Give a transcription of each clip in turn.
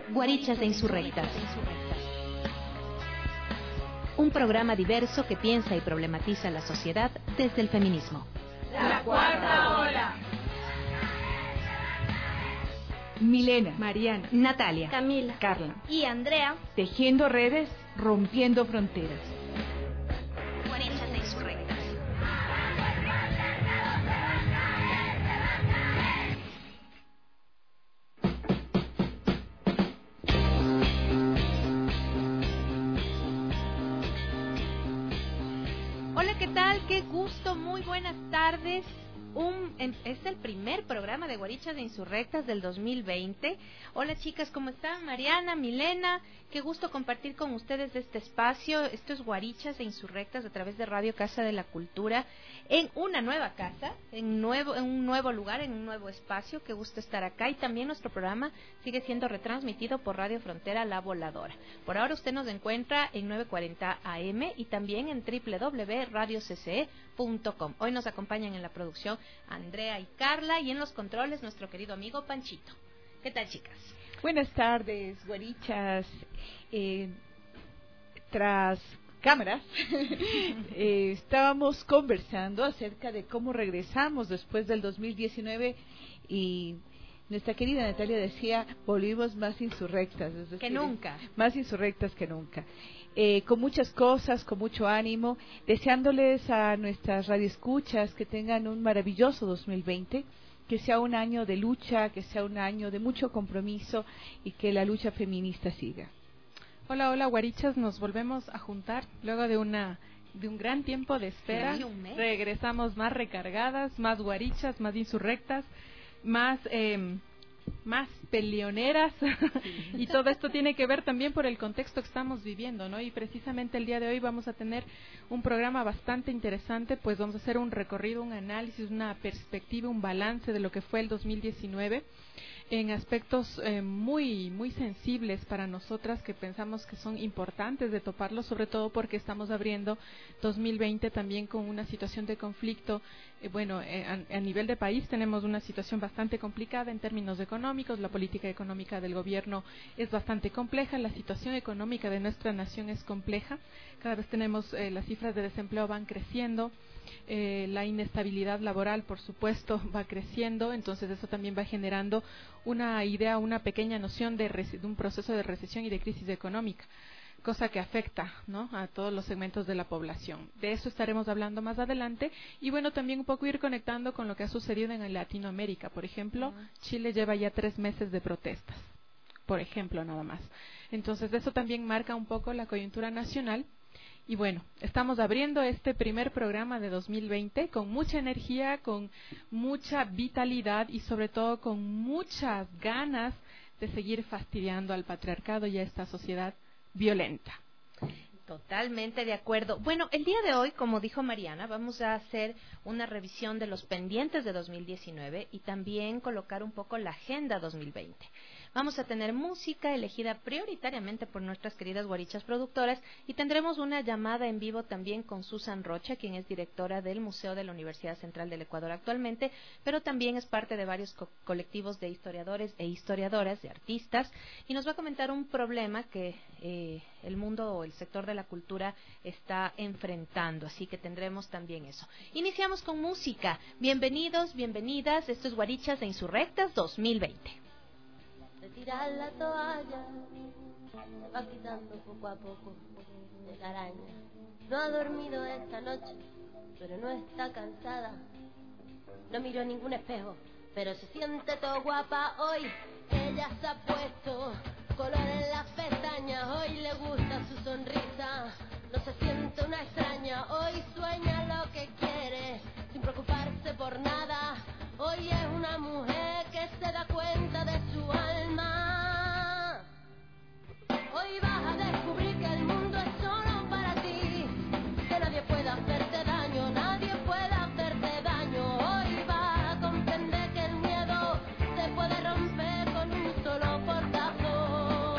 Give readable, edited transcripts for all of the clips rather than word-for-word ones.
Guarichas e Insurrectas. Un programa diverso que piensa y problematiza la sociedad desde el feminismo. La cuarta ola. Milena, Mariana, Natalia, Camila, Carla y Andrea. tejiendo redes, rompiendo fronteras. Guarichas e Insurrectas. Hola, ¿qué tal? Qué gusto, muy buenas tardes. Es el primer programa de Guarichas e Insurrectas del 2020. Hola chicas, ¿cómo están? Mariana, Milena, qué gusto compartir con ustedes este espacio. Esto es Guarichas e Insurrectas a través de Radio Casa de la Cultura, en una nueva casa, en un nuevo lugar, en un nuevo espacio. Qué gusto estar acá. Y también nuestro programa sigue siendo retransmitido por Radio Frontera La Voladora. Por ahora usted nos encuentra en 940 AM y también en www.radiocce.com. Hoy nos acompañan en la producción Andrea y Carla, y en los controles nuestro querido amigo Panchito. ¿Qué tal, chicas? Buenas tardes, guarichas. Tras cámaras estábamos conversando acerca de cómo regresamos después del 2019 y nuestra querida Natalia decía, volvimos más insurrectas. Es decir, que nunca. Más insurrectas que nunca. Con muchas cosas, con mucho ánimo, deseándoles a nuestras radioescuchas que tengan un maravilloso 2020, que sea un año de lucha, que sea un año de mucho compromiso y que la lucha feminista siga. Hola, hola, guarichas, nos volvemos a juntar luego de un gran tiempo de espera. Sí, un mes. Regresamos más recargadas, más guarichas, más insurrectas, más peleoneras. Sí. Y todo esto tiene que ver también por el contexto que estamos viviendo, ¿no? Y precisamente el día de hoy vamos a tener un programa bastante interesante, pues vamos a hacer un recorrido, un análisis, una perspectiva, un balance de lo que fue el 2019 en aspectos muy muy sensibles para nosotras, que pensamos que son importantes de toparlos, sobre todo porque estamos abriendo 2020 también con una situación de conflicto. A nivel de país tenemos una situación bastante complicada en términos económicos. La política económica del gobierno es bastante compleja, la situación económica de nuestra nación es compleja. Cada vez tenemos las cifras de desempleo van creciendo, la inestabilidad laboral, por supuesto, va creciendo. Entonces eso también va generando una pequeña noción de un proceso de recesión y de crisis económica, cosa que afecta, ¿no?, a todos los segmentos de la población. De eso estaremos hablando más adelante. Y bueno, también un poco ir conectando con lo que ha sucedido en Latinoamérica. Por ejemplo, Chile lleva ya 3 meses de protestas, por ejemplo, nada más. Entonces eso también marca un poco la coyuntura nacional. Y bueno, estamos abriendo este primer programa de 2020 con mucha energía, con mucha vitalidad y sobre todo con muchas ganas de seguir fastidiando al patriarcado y a esta sociedad violenta. Totalmente de acuerdo. Bueno, el día de hoy, como dijo Mariana, vamos a hacer una revisión de los pendientes de 2019 y también colocar un poco la agenda 2020. Vamos a tener música elegida prioritariamente por nuestras queridas guarichas productoras y tendremos una llamada en vivo también con Susan Rocha, quien es directora del Museo de la Universidad Central del Ecuador actualmente, pero también es parte de varios colectivos de historiadores e historiadoras, de artistas, y nos va a comentar un problema que el mundo o el sector de la cultura está enfrentando, así que tendremos también eso. Iniciamos con música. Bienvenidos, bienvenidas, esto es Guarichas e Insurrectas 2020. De tirar la toalla, se va quitando poco a poco de la araña. No ha dormido esta noche, pero no está cansada. No miró ningún espejo, pero se siente todo guapa hoy. Ella se ha puesto color en las pestañas, hoy le gusta su sonrisa. No se siente una extraña, hoy sueña lo que quiere, sin preocuparse por nada. Hoy es una mujer que se da cuenta de su alma. Hoy vas a descubrir que el mundo es solo para ti, que nadie puede hacerte daño, nadie puede hacerte daño. Hoy vas a comprender que el miedo se puede romper con un solo portazo.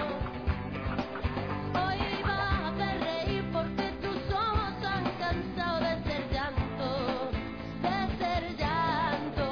Hoy vas a hacer reír porque tus ojos han cansado de ser llanto, de ser llanto.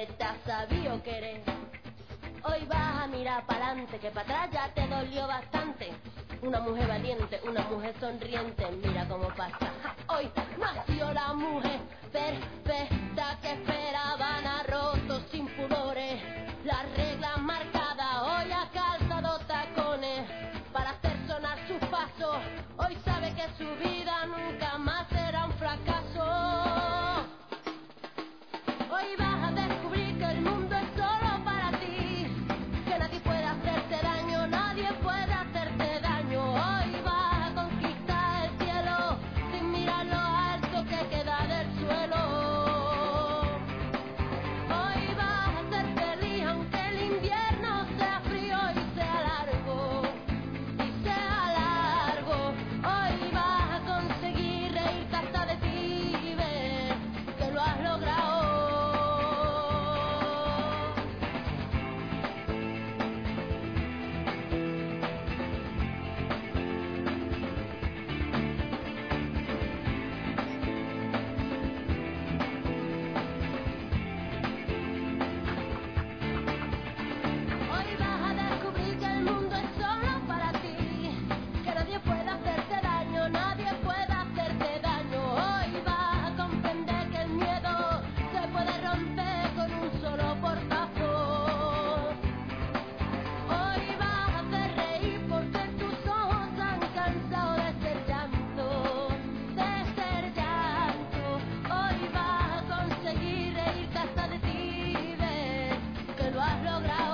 te has sabido querer. Hoy vas a mirar pa'lante, que para atrás ya te dolió bastante. Una mujer valiente, una mujer sonriente, mira cómo pasa. Hoy nació la mujer perfecta que esperaban, ha roto sin pudores las reglas marcadas. Hoy ha calzado tacones para hacer sonar sus pasos. Hoy sabe que su vida nunca más será un fracaso. Hoy vas a descubrir que el mundo es solo para ti, que nadie puede hacerte daño, nadie puede hacerte daño. Hoy vas a conquistar el cielo sin mirar lo alto que queda del suelo. Hoy vas a ser feliz aunque el invierno sea frío y sea largo, y sea largo. Hoy vas a conseguir reírte hasta de ti y ver que lo has logrado. Hoy vas a descubrir que el mundo es solo para ti, que nadie puede hacerte daño, nadie puede hacerte daño. Hoy vas a comprender que el miedo se puede romper con un solo portazo. Hoy vas a hacer reír porque tus ojos han cansado de ser llanto, de ser llanto. Hoy vas a conseguir reírte hasta de ti y ver que lo has logrado.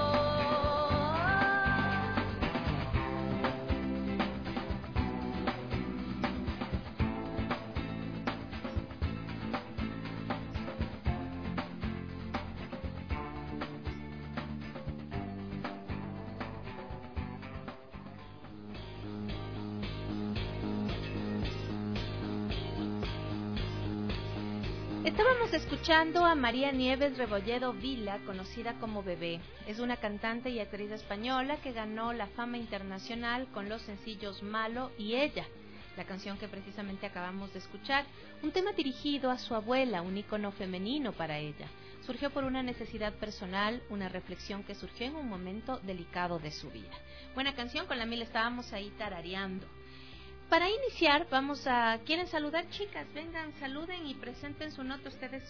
Estábamos escuchando a María Nieves Rebolledo Vila, conocida como Bebé. Es una cantante y actriz española que ganó la fama internacional con los sencillos Malo y Ella, la canción que precisamente acabamos de escuchar, un tema dirigido a su abuela, un ícono femenino para ella. Surgió por una necesidad personal, una reflexión que surgió en un momento delicado de su vida. Buena canción, con la mil estábamos ahí tarareando. Para iniciar, ¿quieren saludar, chicas? Vengan, saluden y presenten su nota. Ustedes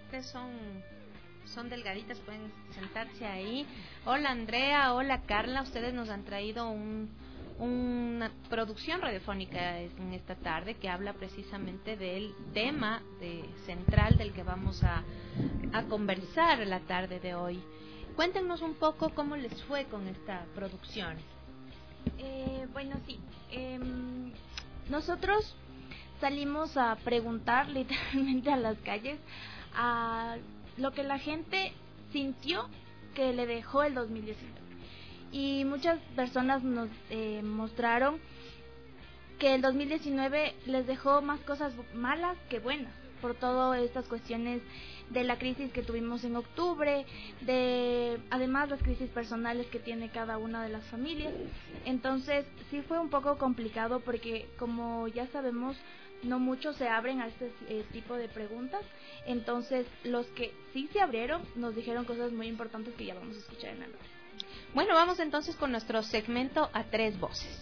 son delgaditas, pueden sentarse ahí. Hola Andrea, hola Carla, ustedes nos han traído una producción radiofónica en esta tarde que habla precisamente del tema central del que vamos a conversar la tarde de hoy. Cuéntenos un poco cómo les fue con esta producción. Bueno, sí. Nosotros salimos a preguntar literalmente a las calles a lo que la gente sintió que le dejó el 2019. Y muchas personas nos mostraron que el 2019 les dejó más cosas malas que buenas, por todas estas cuestiones de la crisis que tuvimos en octubre, además las crisis personales que tiene cada una de las familias. Entonces sí fue un poco complicado porque, como ya sabemos, no muchos se abren a este tipo de preguntas. Entonces los que sí se abrieron nos dijeron cosas muy importantes que ya vamos a escuchar en la noche. Bueno, vamos entonces con nuestro segmento A Tres Voces.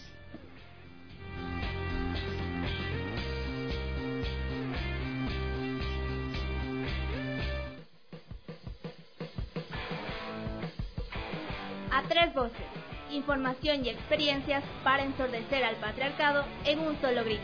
A Tres Voces, información y experiencias para ensordecer al patriarcado en un solo grito.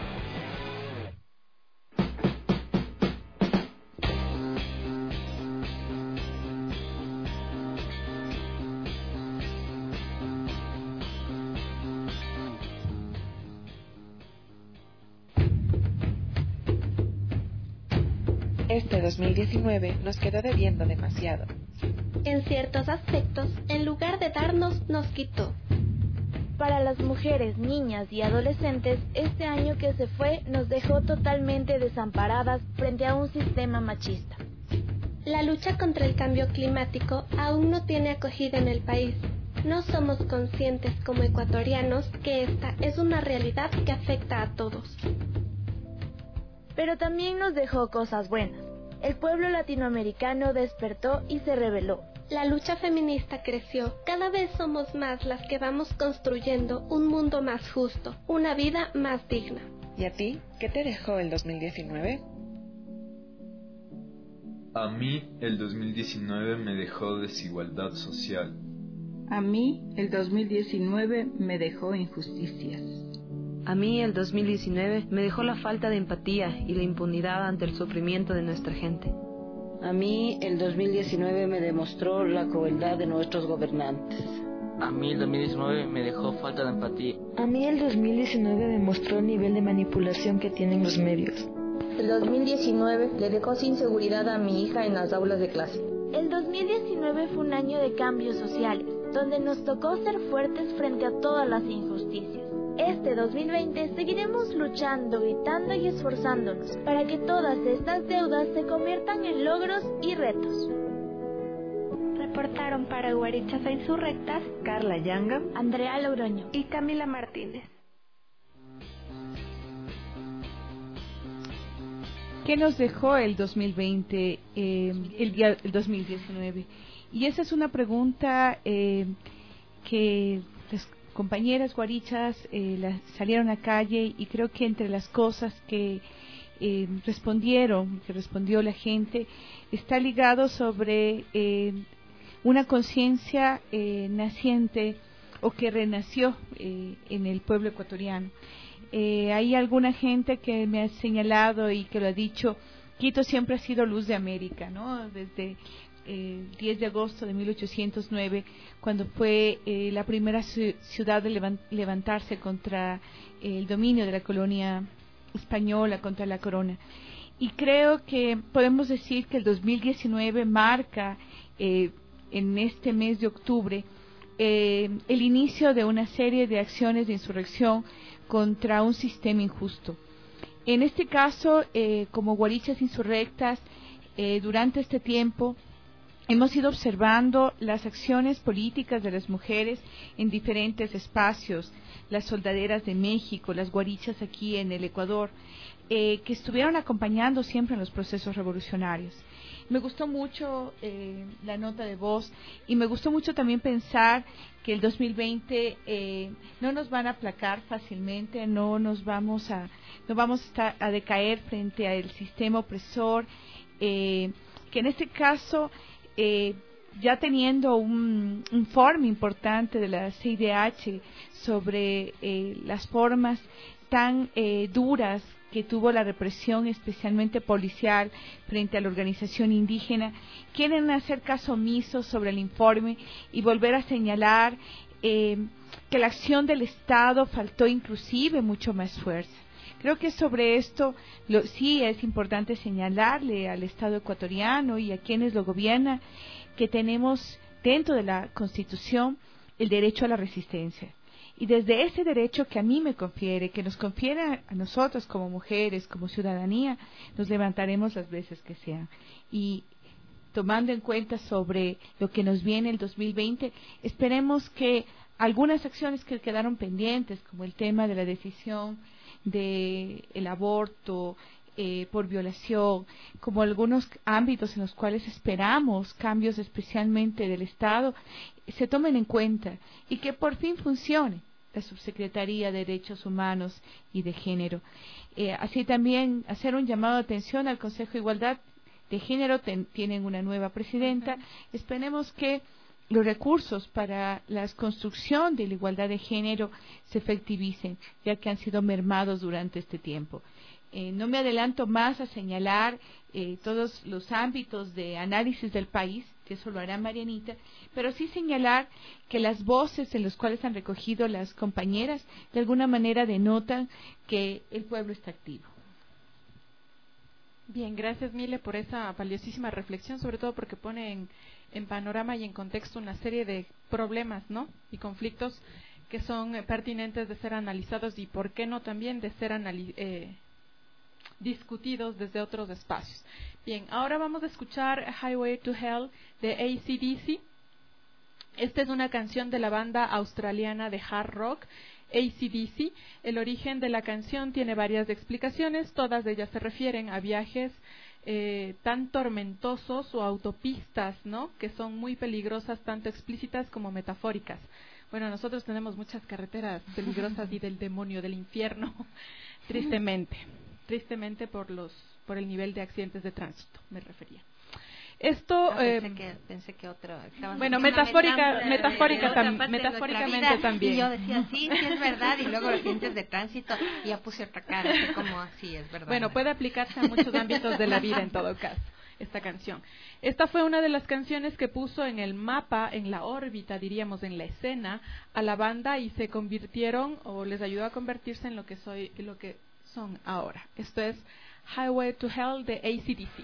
Este 2019 nos quedó debiendo demasiado. En ciertos aspectos, en lugar de darnos, nos quitó. Para las mujeres, niñas y adolescentes, este año que se fue nos dejó totalmente desamparadas frente a un sistema machista. La lucha contra el cambio climático aún no tiene acogida en el país. No somos conscientes como ecuatorianos que esta es una realidad que afecta a todos. Pero también nos dejó cosas buenas. el pueblo latinoamericano despertó y se rebeló. La lucha feminista creció. Cada vez somos más las que vamos construyendo un mundo más justo, una vida más digna. ¿Y a ti? ¿Qué te dejó el 2019? A mí, el 2019 me dejó desigualdad social. A mí, el 2019 me dejó injusticias. A mí, el 2019 me dejó la falta de empatía y la impunidad ante el sufrimiento de nuestra gente. A mí, el 2019 me demostró la crueldad de nuestros gobernantes. A mí, el 2019 me dejó falta de empatía. A mí, el 2019 demostró el nivel de manipulación que tienen los medios. El 2019 le dejó sin seguridad a mi hija en las aulas de clase. El 2019 fue un año de cambios sociales, donde nos tocó ser fuertes frente a todas las injusticias. Este 2020 seguiremos luchando, gritando y esforzándonos para que todas estas deudas se conviertan en logros y retos. Reportaron para Guarichas e Insurrectas Carla Yanga, Andrea Logroño y Camila Martínez. ¿Qué nos dejó el 2020, el 2019? Y esa es una pregunta que las compañeras guarichas salieron a calle, y creo que entre las cosas que respondió la gente, está ligado sobre una conciencia naciente o que renació en el pueblo ecuatoriano. Hay alguna gente que me ha señalado y que lo ha dicho: Quito siempre ha sido luz de América, ¿no? Desde el 10 de agosto de 1809, cuando fue la primera ciudad de levantarse contra el dominio de la colonia española, contra la corona. Y creo que podemos decir que el 2019 marca, en este mes de octubre, el inicio de una serie de acciones de insurrección contra un sistema injusto. En este caso, como Guarichas Insurrectas, durante este tiempo hemos ido observando las acciones políticas de las mujeres en diferentes espacios, las soldaderas de México, las guarichas aquí en el Ecuador, que estuvieron acompañando siempre en los procesos revolucionarios. Me gustó mucho la nota de voz, y me gustó mucho también pensar que el 2020 no nos van a aplacar fácilmente, no vamos a estar a decaer frente al sistema opresor, que en este caso, ya teniendo un informe importante de la CIDH sobre las formas tan duras que tuvo la represión, especialmente policial, frente a la organización indígena, quieren hacer caso omiso sobre el informe y volver a señalar que la acción del Estado faltó inclusive mucho más fuerza. Creo que sobre esto sí es importante señalarle al Estado ecuatoriano y a quienes lo gobiernan que tenemos dentro de la Constitución el derecho a la resistencia. Y desde ese derecho que a mí me confiere, que nos confiere a nosotros como mujeres, como ciudadanía, nos levantaremos las veces que sean. Y tomando en cuenta sobre lo que nos viene el 2020, esperemos que algunas acciones que quedaron pendientes, como el tema de la decisión del aborto por violación, como algunos ámbitos en los cuales esperamos cambios especialmente del Estado, se tomen en cuenta y que por fin funcione la Subsecretaría de Derechos Humanos y de Género. Así también hacer un llamado de atención al Consejo de Igualdad de Género, tienen una nueva presidenta. Esperemos que los recursos para la construcción de la igualdad de género se efectivicen, ya que han sido mermados durante este tiempo. No me adelanto más a señalar todos los ámbitos de análisis del país, que eso lo hará Marianita, pero sí señalar que las voces en las cuales han recogido las compañeras de alguna manera denotan que el pueblo está activo. Bien, gracias Mile por esa valiosísima reflexión, sobre todo porque pone en panorama y en contexto una serie de problemas, ¿no?, y conflictos que son pertinentes de ser analizados y, por qué no, también de ser discutidos desde otros espacios. Bien, ahora vamos a escuchar Highway to Hell de AC/DC. Esta es una canción de la banda australiana de hard rock AC/DC. El origen de la canción tiene varias explicaciones, todas ellas se refieren a viajes tan tormentosos o autopistas, ¿no? Que son muy peligrosas, tanto explícitas como metafóricas. Bueno, nosotros tenemos muchas carreteras peligrosas y del demonio, del infierno, tristemente por el nivel de accidentes de tránsito, me refería. Esto pensé que otro bueno, metafóricamente también. Y yo decía sí es verdad, y luego los accidentes de tránsito y ya puse otra cara, así como así es verdad. Bueno, puede aplicarse a muchos ámbitos de la vida en todo caso, esta canción. Esta fue una de las canciones que puso en el mapa, en la órbita, diríamos, en la escena, a la banda, y se convirtieron, o les ayudó a convertirse en lo que son ahora. Esto es Highway to Hell de AC/DC.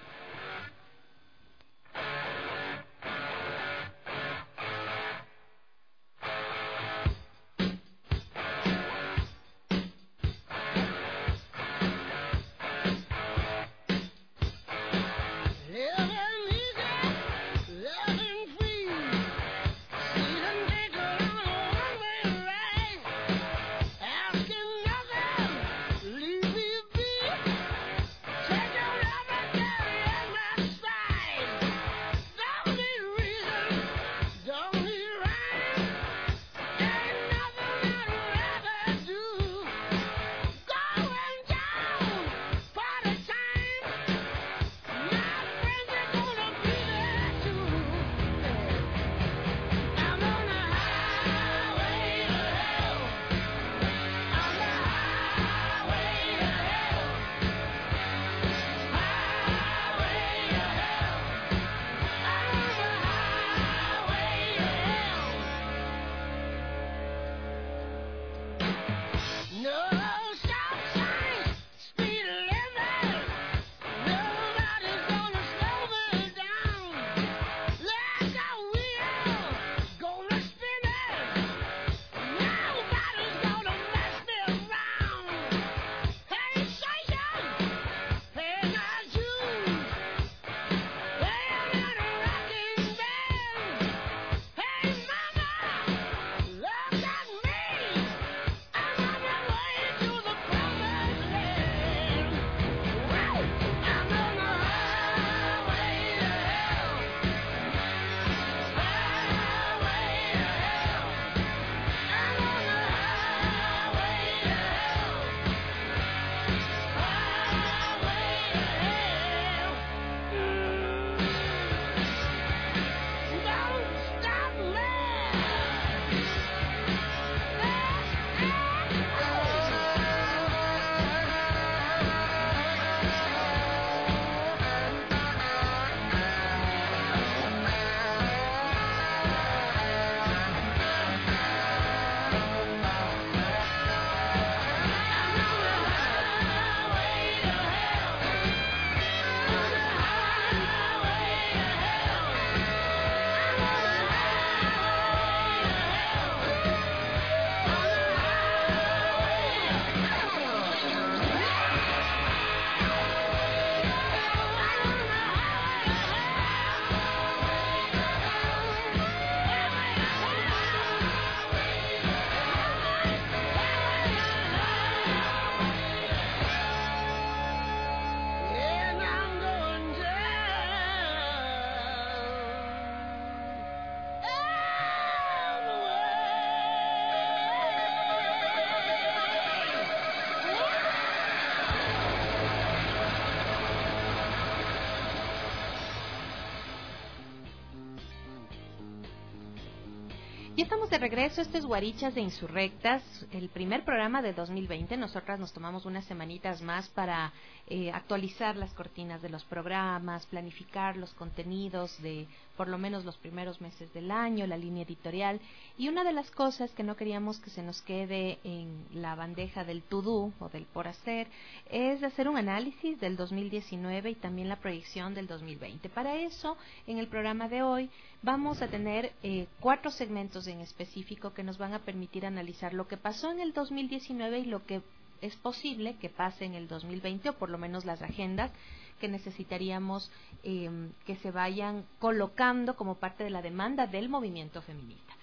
Ya estamos de regreso, este es Guarichas de Insurrectas, el primer programa de 2020. Nosotras nos tomamos unas semanitas más para actualizar las cortinas de los programas, planificar los contenidos de por lo menos los primeros meses del año, la línea editorial. Y una de las cosas que no queríamos que se nos quede en la bandeja del to-do o del por hacer es hacer un análisis del 2019 y también la proyección del 2020. Para eso, en el programa de hoy vamos a tener 4 segmentos en específico que nos van a permitir analizar lo que pasó en el 2019 y lo que es posible que pase en el 2020, o por lo menos las agendas que necesitaríamos que se vayan colocando como parte de la demanda del movimiento feminista.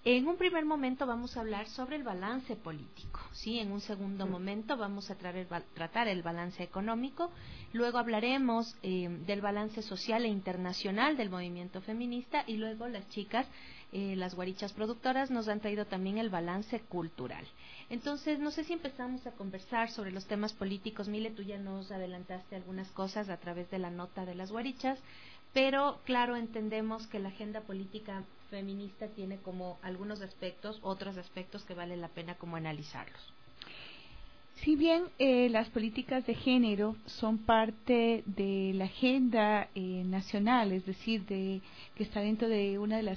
En un primer momento vamos a hablar sobre el balance político, ¿sí? En un segundo momento vamos a tratar el balance económico, luego hablaremos del balance social e internacional del movimiento feminista y luego las chicas, las guarichas productoras, nos han traído también el balance cultural. Entonces, no sé si empezamos a conversar sobre los temas políticos. Mile, tú ya nos adelantaste algunas cosas a través de la nota de las guarichas, pero claro, entendemos que la agenda política feminista tiene como algunos aspectos, otros aspectos que vale la pena como analizarlos. Si bien las políticas de género son parte de la agenda nacional, es decir, que está dentro de una de las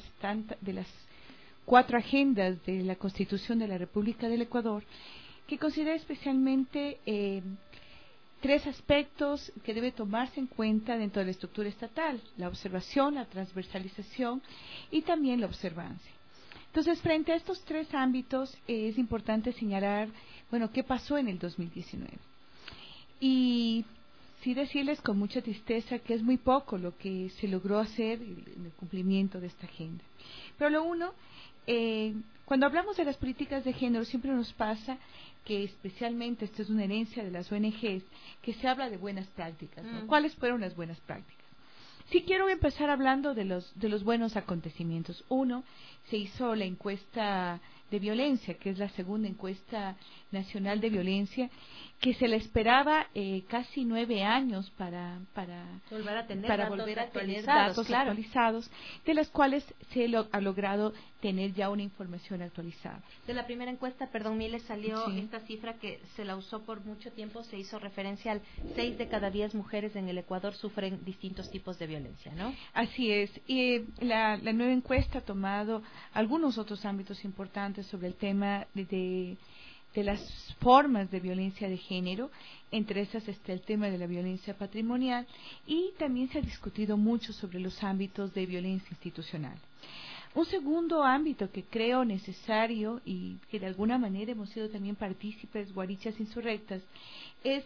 4 agendas de la Constitución de la República del Ecuador, que considera especialmente 3 aspectos que debe tomarse en cuenta dentro de la estructura estatal: la observación, la transversalización y también la observancia. Entonces, frente a estos 3 ámbitos, es importante señalar, bueno, qué pasó en el 2019. Y sí decirles con mucha tristeza que es muy poco lo que se logró hacer en el cumplimiento de esta agenda. Pero cuando hablamos de las políticas de género, siempre nos pasa que especialmente, esto es una herencia de las ONGs, que se habla de buenas prácticas, ¿no? ¿Cuáles fueron las buenas prácticas? Sí, quiero empezar hablando de los buenos acontecimientos. Uno, se hizo la encuesta de violencia, que es la segunda encuesta nacional de violencia, que se le esperaba casi 9 años para volver a tener datos actualizados, de las cuales se ha logrado tener ya una información actualizada. De la primera encuesta, Mile, salió esta cifra que se la usó por mucho tiempo, se hizo referencia al 6 de cada 10 mujeres en el Ecuador sufren distintos tipos de violencia, ¿no? Así es. Y la nueva encuesta ha tomado algunos otros ámbitos importantes sobre el tema de las formas de violencia de género. Entre esas está el tema de la violencia patrimonial, y también se ha discutido mucho sobre los ámbitos de violencia institucional. Un segundo ámbito que creo necesario y que de alguna manera hemos sido también partícipes, guarichas insurrectas, es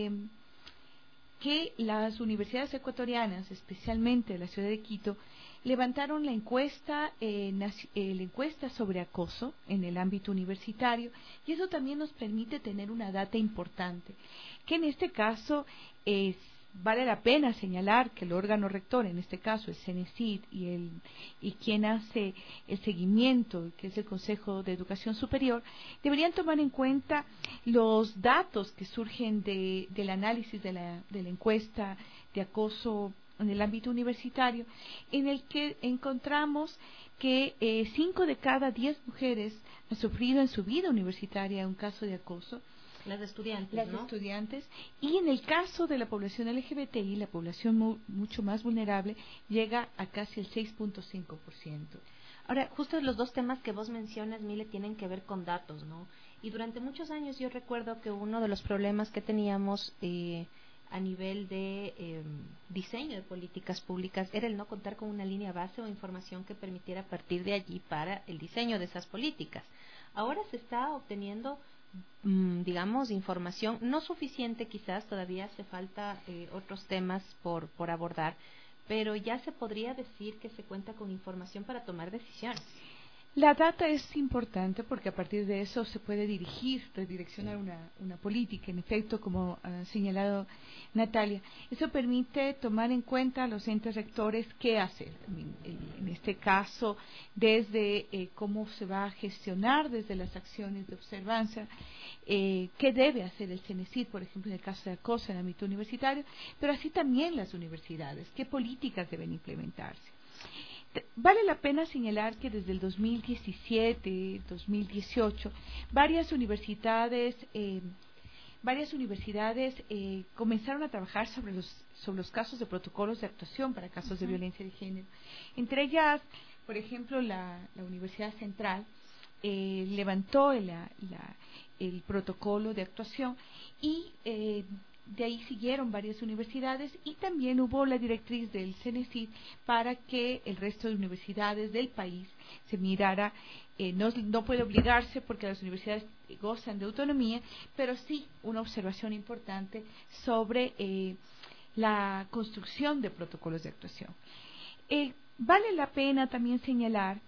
que las universidades ecuatorianas, especialmente la ciudad de Quito, levantaron la encuesta sobre acoso en el ámbito universitario, y eso también nos permite tener una data importante, que en este caso vale la pena señalar que el órgano rector, en este caso el CENESID, y quien hace el seguimiento, que es el Consejo de Educación Superior, deberían tomar en cuenta los datos que surgen del análisis de la encuesta de acoso en el ámbito universitario, en el que encontramos que 5 de cada 10 mujeres han sufrido en su vida universitaria un caso de acoso. Las estudiantes, ¿no? Estudiantes. Y en el caso de la población LGBTI, la población mucho más vulnerable, llega a casi el 6.5%. Ahora, justo los 2 temas que vos mencionas, Mile, tienen que ver con datos, ¿no? Y durante muchos años yo recuerdo que uno de los problemas que teníamos a nivel de diseño de políticas públicas era el no contar con una línea base o información que permitiera partir de allí para el diseño de esas políticas. Ahora se está obteniendo, digamos, información no suficiente, quizás todavía hace falta otros temas por abordar, pero ya se podría decir que se cuenta con información para tomar decisiones. La data es importante porque a partir de eso se puede redireccionar una política. En efecto, como ha señalado Natalia, eso permite tomar en cuenta a los entes rectores qué hacer. En este caso, desde cómo se va a gestionar desde las acciones de observancia, qué debe hacer el CENESID, por ejemplo, en el caso de acoso en el ámbito universitario, pero así también las universidades, qué políticas deben implementarse. Vale la pena señalar que desde el 2017, 2018, varias universidades comenzaron a trabajar sobre los casos de protocolos de actuación para casos de violencia de género. Entre ellas, por ejemplo, la Universidad Central levantó el protocolo de actuación, y de ahí siguieron varias universidades, y también hubo la directriz del CENESID para que el resto de universidades del país se mirara. No puede obligarse porque las universidades gozan de autonomía, pero sí una observación importante sobre la construcción de protocolos de actuación. Vale la pena también señalar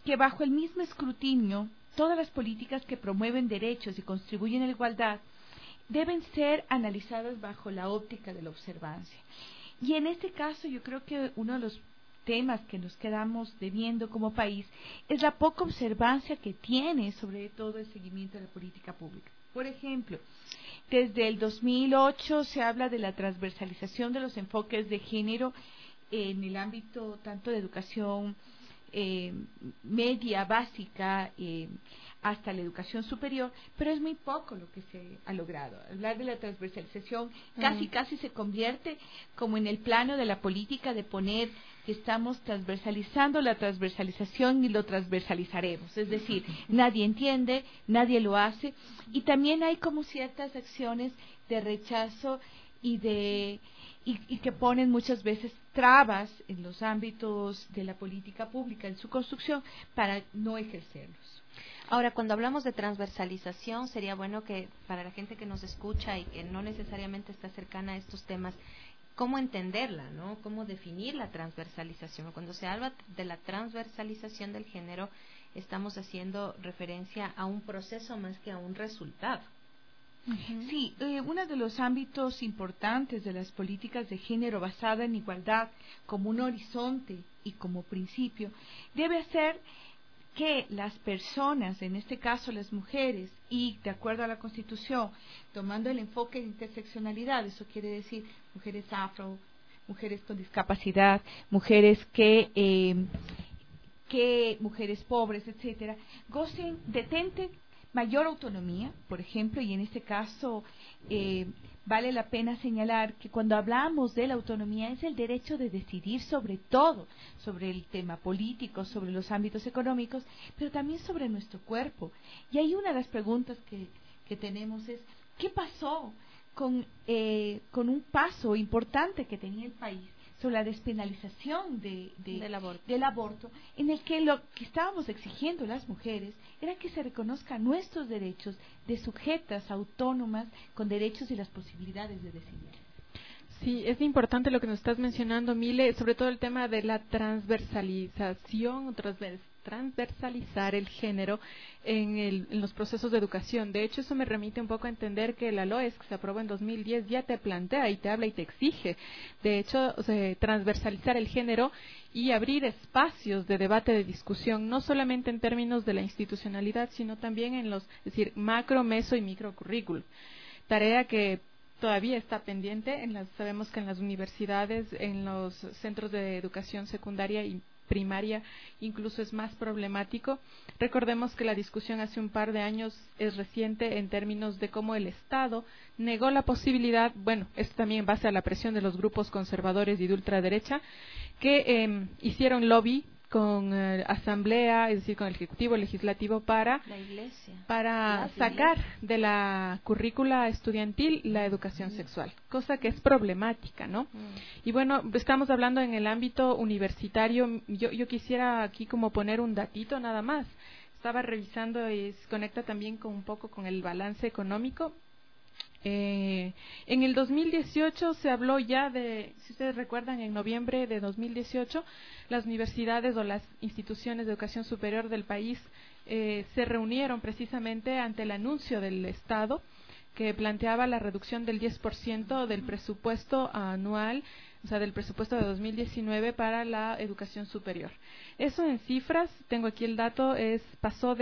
que bajo el mismo escrutinio, todas las políticas que promueven derechos y contribuyen a la igualdad deben ser analizadas bajo la óptica de la observancia. Y en este caso yo creo que uno de los temas que nos quedamos debiendo como país es la poca observancia que tiene sobre todo el seguimiento de la política pública. Por ejemplo, desde el 2008 se habla de la transversalización de los enfoques de género en el ámbito tanto de educación media, básica, hasta la educación superior, pero es muy poco lo que se ha logrado. Hablar de la transversalización casi se convierte como en el plano de la política de poner que estamos transversalizando la transversalización y lo transversalizaremos. Es decir, nadie entiende, nadie lo hace, y también hay como ciertas acciones de rechazo y que ponen muchas veces trabas en los ámbitos de la política pública, en su construcción, para no ejercerlos. Ahora, cuando hablamos de transversalización, sería bueno que para la gente que nos escucha y que no necesariamente está cercana a estos temas, ¿cómo entenderla, no? ¿Cómo definir la transversalización? Cuando se habla de la transversalización del género, estamos haciendo referencia a un proceso más que a un resultado. Sí, uno de los ámbitos importantes de las políticas de género basada en igualdad como un horizonte y como principio debe ser que las personas, en este caso las mujeres, y de acuerdo a la Constitución, tomando el enfoque de interseccionalidad, eso quiere decir mujeres afro, mujeres con discapacidad, mujeres mujeres pobres, etcétera, gocen, detenten mayor autonomía, por ejemplo, y en este caso vale la pena señalar que cuando hablamos de la autonomía es el derecho de decidir sobre todo, sobre el tema político, sobre los ámbitos económicos, pero también sobre nuestro cuerpo. Y ahí una de las preguntas que tenemos es, ¿qué pasó con un paso importante que tenía el país sobre la despenalización del aborto, en el que lo que estábamos exigiendo las mujeres era que se reconozcan nuestros derechos de sujetas autónomas con derechos y las posibilidades de decidir? Sí, es importante lo que nos estás mencionando, Mile, sobre todo el tema de la transversalización, transversalizar el género en los procesos de educación. De hecho, eso me remite un poco a entender que la LOES, que se aprobó en 2010, ya te plantea y te habla y te exige, de hecho, transversalizar el género y abrir espacios de debate, de discusión, no solamente en términos de la institucionalidad, sino también en los, es decir, macro, meso y micro currículum. Tarea que todavía está pendiente, sabemos que en las universidades, en los centros de educación secundaria y primaria incluso es más problemático. Recordemos que la discusión hace un par de años es reciente en términos de cómo el Estado negó la posibilidad, bueno, esto también en base a la presión de los grupos conservadores y de ultraderecha, que hicieron lobby con asamblea, es decir, con el Ejecutivo Legislativo para sacar de la currícula estudiantil la educación sexual, cosa que es problemática, ¿no? Y bueno, estamos hablando en el ámbito universitario. Yo quisiera aquí como poner un datito nada más. Estaba revisando y se conecta también con un poco con el balance económico. En el 2018 se habló ya de, si ustedes recuerdan, en noviembre de 2018, las universidades o las instituciones de educación superior del país se reunieron precisamente ante el anuncio del Estado que planteaba la reducción del 10% del presupuesto anual, o sea, del presupuesto de 2019 para la educación superior. Eso en cifras, tengo aquí el dato, pasaba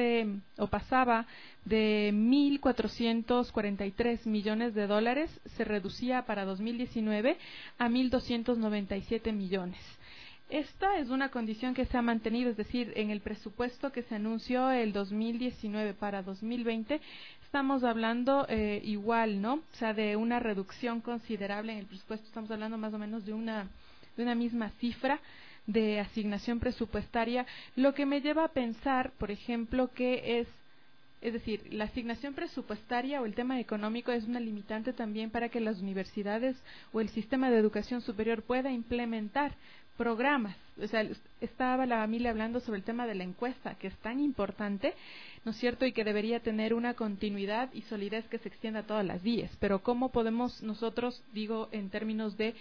de 1.443 millones de dólares, se reducía para 2019 a 1.297 millones. Esta es una condición que se ha mantenido, es decir, en el presupuesto que se anunció el 2019 para 2020, estamos hablando igual, ¿no? O sea, de una reducción considerable en el presupuesto, estamos hablando más o menos de una misma cifra de asignación presupuestaria, lo que me lleva a pensar, por ejemplo, que es decir, la asignación presupuestaria o el tema económico es una limitante también para que las universidades o el sistema de educación superior pueda implementar programas. O sea, estaba la familia hablando sobre el tema de la encuesta, que es tan importante, ¿no es cierto?, y que debería tener una continuidad y solidez que se extienda a todas las vías. Pero ¿cómo podemos nosotros, digo, en términos de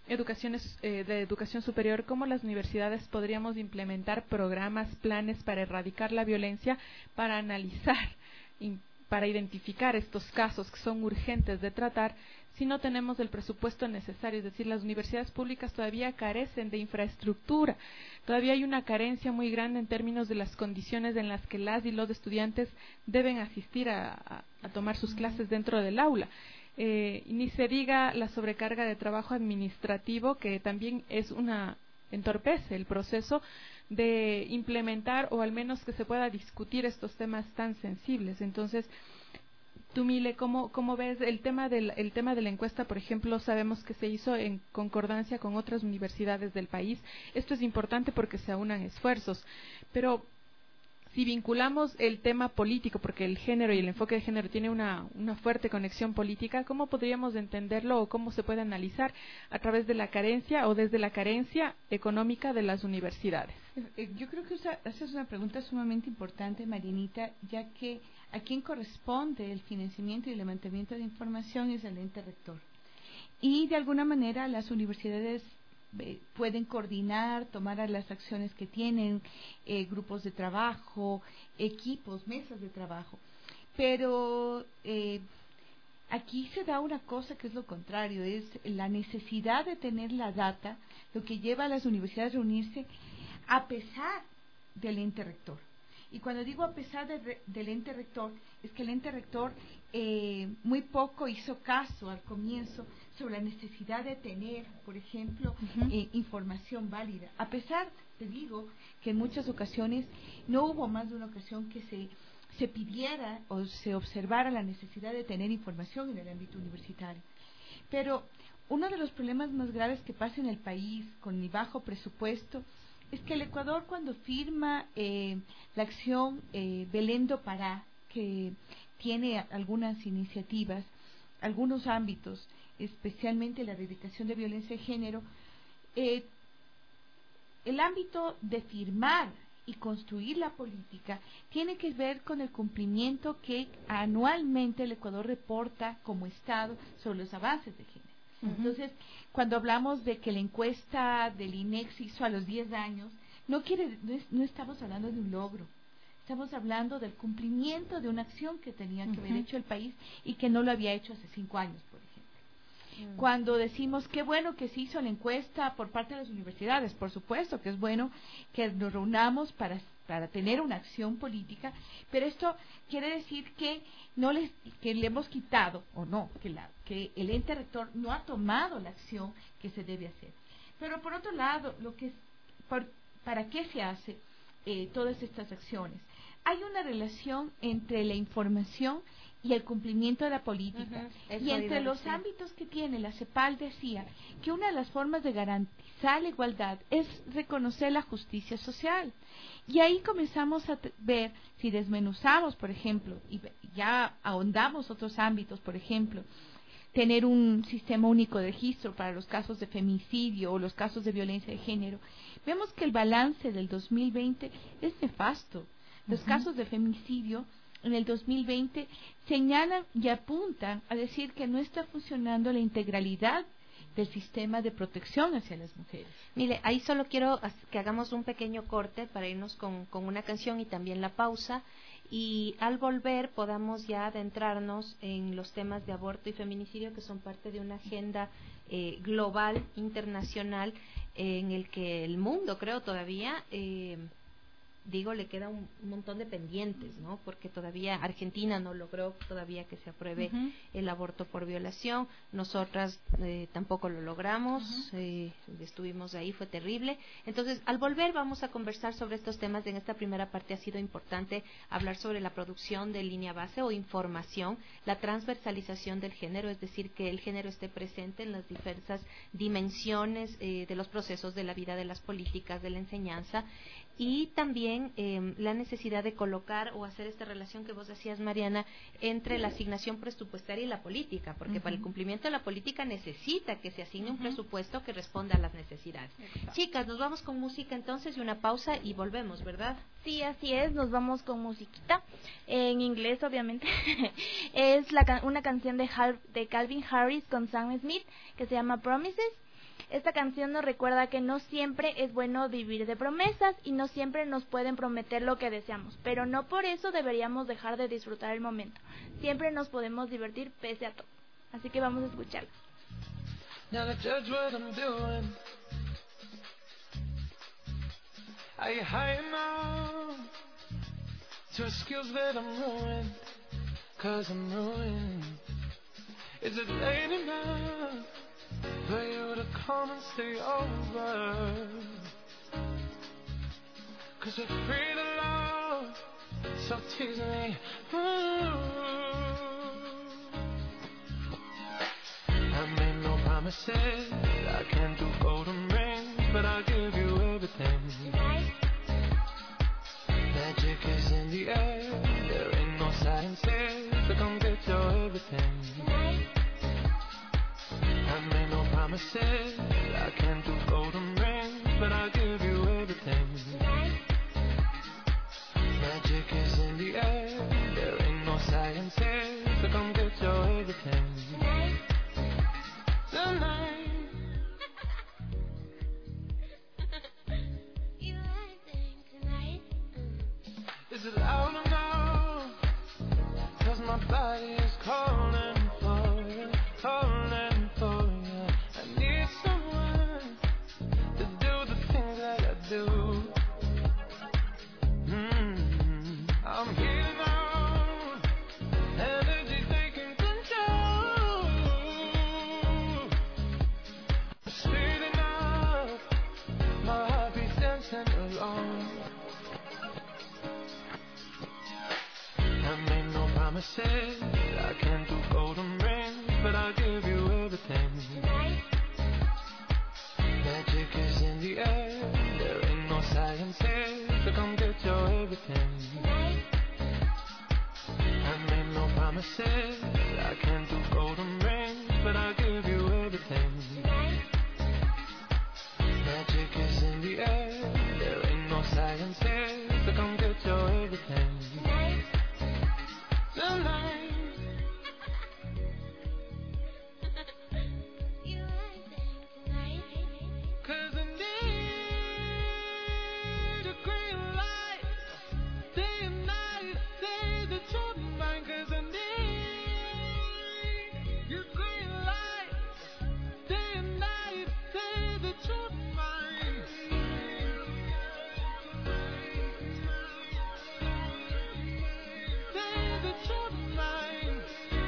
de educación superior, cómo las universidades podríamos implementar programas, planes para erradicar la violencia, para analizar, para identificar estos casos que son urgentes de tratar, si no tenemos el presupuesto necesario. Es decir, las universidades públicas todavía carecen de infraestructura, todavía hay una carencia muy grande en términos de las condiciones en las que las y los estudiantes deben asistir a tomar sus clases dentro del aula. Ni se diga la sobrecarga de trabajo administrativo, que también entorpece el proceso de implementar, o al menos que se pueda discutir estos temas tan sensibles. Entonces, tú, Mile, ¿cómo ves el tema de la encuesta? Por ejemplo, sabemos que se hizo en concordancia con otras universidades del país. Esto es importante porque se aunan esfuerzos, pero si vinculamos el tema político, porque el género y el enfoque de género tiene una fuerte conexión política, ¿cómo podríamos entenderlo o cómo se puede analizar a través de la carencia o desde la carencia económica de las universidades? Yo creo que esa es una pregunta sumamente importante, Marianita, ya que a quien corresponde el financiamiento y el levantamiento de información es el ente rector. Y de alguna manera las universidades pueden coordinar, tomar las acciones que tienen, grupos de trabajo, equipos, mesas de trabajo. Pero aquí se da una cosa que es lo contrario, es la necesidad de tener la data, lo que lleva a las universidades a reunirse a pesar del ente rector. Y cuando digo a pesar del ente rector, es que el ente rector muy poco hizo caso al comienzo sobre la necesidad de tener, por ejemplo, información válida. A pesar, te digo, que en muchas ocasiones, no hubo más de una ocasión que se pidiera o se observara la necesidad de tener información en el ámbito universitario. Pero uno de los problemas más graves que pasa en el país con mi bajo presupuesto es que el Ecuador, cuando firma la acción Belén do Pará, que tiene algunas iniciativas, algunos ámbitos, especialmente la erradicación de violencia de género, el ámbito de firmar y construir la política tiene que ver con el cumplimiento que anualmente el Ecuador reporta como Estado sobre los avances de género. Entonces, cuando hablamos de que la encuesta del INEC se hizo a los 10 años, no estamos hablando de un logro, estamos hablando del cumplimiento de una acción que tenía que haber hecho el país y que no lo había hecho hace 5 años, por ejemplo. Cuando decimos qué bueno que se hizo la encuesta por parte de las universidades, por supuesto que es bueno que nos reunamos para tener una acción política, pero esto quiere decir que que le hemos quitado, o no, que el ente rector no ha tomado la acción que se debe hacer. Pero por otro lado, ¿para qué se hace todas estas acciones? Hay una relación entre la información y el cumplimiento de la política. Y entre los ámbitos que tiene, la CEPAL decía que una de las formas de garantizar la igualdad es reconocer la justicia social. Y ahí comenzamos a ver, si desmenuzamos, por ejemplo, y ya ahondamos otros ámbitos, por ejemplo, tener un sistema único de registro para los casos de femicidio o los casos de violencia de género, vemos que el balance del 2020 es nefasto. Los casos de femicidio en el 2020 señalan y apuntan a decir que no está funcionando la integralidad del sistema de protección hacia las mujeres. Mire, ahí solo quiero que hagamos un pequeño corte para irnos con una canción y también la pausa, y al volver podamos ya adentrarnos en los temas de aborto y feminicidio, que son parte de una agenda global, internacional, en el que el mundo, creo, todavía le queda un montón de pendientes, ¿no? Porque todavía Argentina no logró todavía que se apruebe el aborto por violación. Nosotras tampoco lo logramos, estuvimos ahí, fue terrible. Entonces, al volver vamos a conversar sobre estos temas. En esta primera parte ha sido importante hablar sobre la producción de línea base o información, la transversalización del género, es decir, que el género esté presente en las diversas dimensiones de los procesos de la vida, de las políticas, de la enseñanza, y también la necesidad de colocar o hacer esta relación que vos decías, Mariana, entre la asignación presupuestaria y la política, porque para el cumplimiento de la política necesita que se asigne un presupuesto que responda a las necesidades. Chicas, nos vamos con música entonces y una pausa y volvemos, ¿verdad? Sí, así es, nos vamos con musiquita, en inglés obviamente. Es una canción de Calvin Harris con Sam Smith que se llama Promises. Esta canción nos recuerda que no siempre es bueno vivir de promesas y no siempre nos pueden prometer lo que deseamos, pero no por eso deberíamos dejar de disfrutar el momento. Siempre nos podemos divertir pese a todo. Así que vamos a escucharla. Now to judge what I'm doing, are you high enough to skills that I'm ruined? 'Cause I'm ruined. Is it late enough for you to come and stay over? 'Cause we're free to love, so tease me. I made no promises, I can't do golden rings, but I'll give you everything. Magic is in the air, there ain't no science here, so come get your everything. I made no promises, I can't do golden rings, but I'll give you everything. Magic is in the air, there ain't no science here, so come get your everything. Tonight. You acting tonight? Is it loud enough? 'Cause my body is calling for you, calling for you. I need someone to do the things that I do. I'm healing out, energy taking control. Speeding up, my heart beats dancing along. I made no promises, I can't do golden rings, but I'll give you everything. Magic is in the air, there ain't no science here, so come get your everything. I made no promises, I can't do golden rings, but I'll give you everything. Magic is in the air, there ain't no science here, so come get your everything. Tonight. You acting tonight? 'Cause I need a green light, day and night, say the truth of mine. 'Cause I need your green light, day and night, say the truth of mine. Say the truth of mine.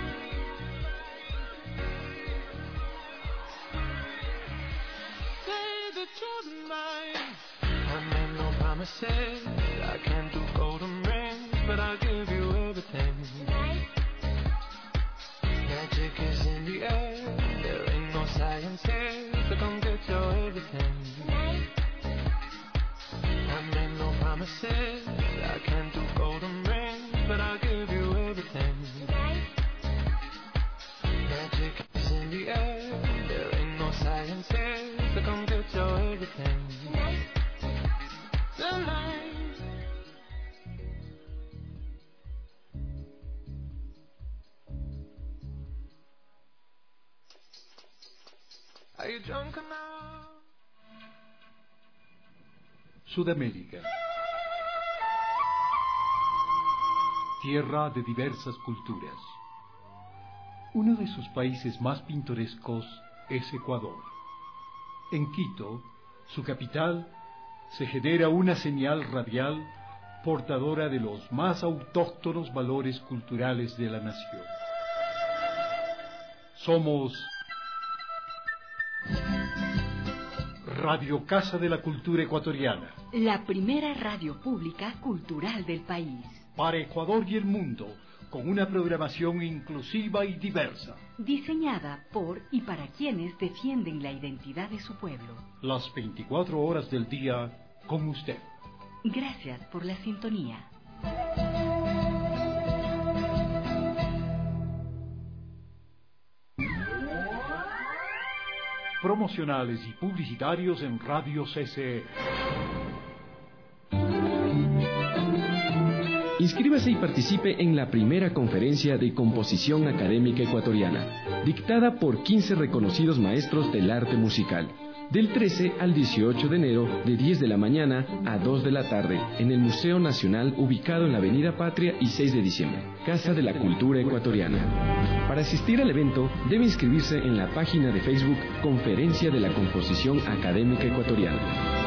Say the truth of mine. I made no promises, I can't do golden rings, but I'll give you everything. Magic is in the air, there ain't no science here, so come get your everything. I made no promises, I can't do golden rings, but I'll give you everything. Magic is in the air, there ain't no science here, so come get your everything. Tonight. Are you drunk enough? Sudamérica. Tierra de diversas culturas. Uno de sus países más pintorescos es Ecuador. En Quito, su capital, se genera una señal radial portadora de los más autóctonos valores culturales de la nación. Somos Radio Casa de la Cultura Ecuatoriana, la primera radio pública cultural del país. Para Ecuador y el mundo, con una programación inclusiva y diversa. Diseñada por y para quienes defienden la identidad de su pueblo. Las 24 horas del día con usted. Gracias por la sintonía. Promocionales y publicitarios en Radio CCE. Inscríbase y participe en la primera conferencia de composición académica ecuatoriana, dictada por 15 reconocidos maestros del arte musical. del 13 al 18 de enero de 10 de la mañana a 2 de la tarde en el Museo Nacional ubicado en la Avenida Patria y 6 de diciembre, Casa de la Cultura Ecuatoriana. Para asistir al evento debe inscribirse en la página de Facebook Conferencia de la Composición Académica Ecuatoriana.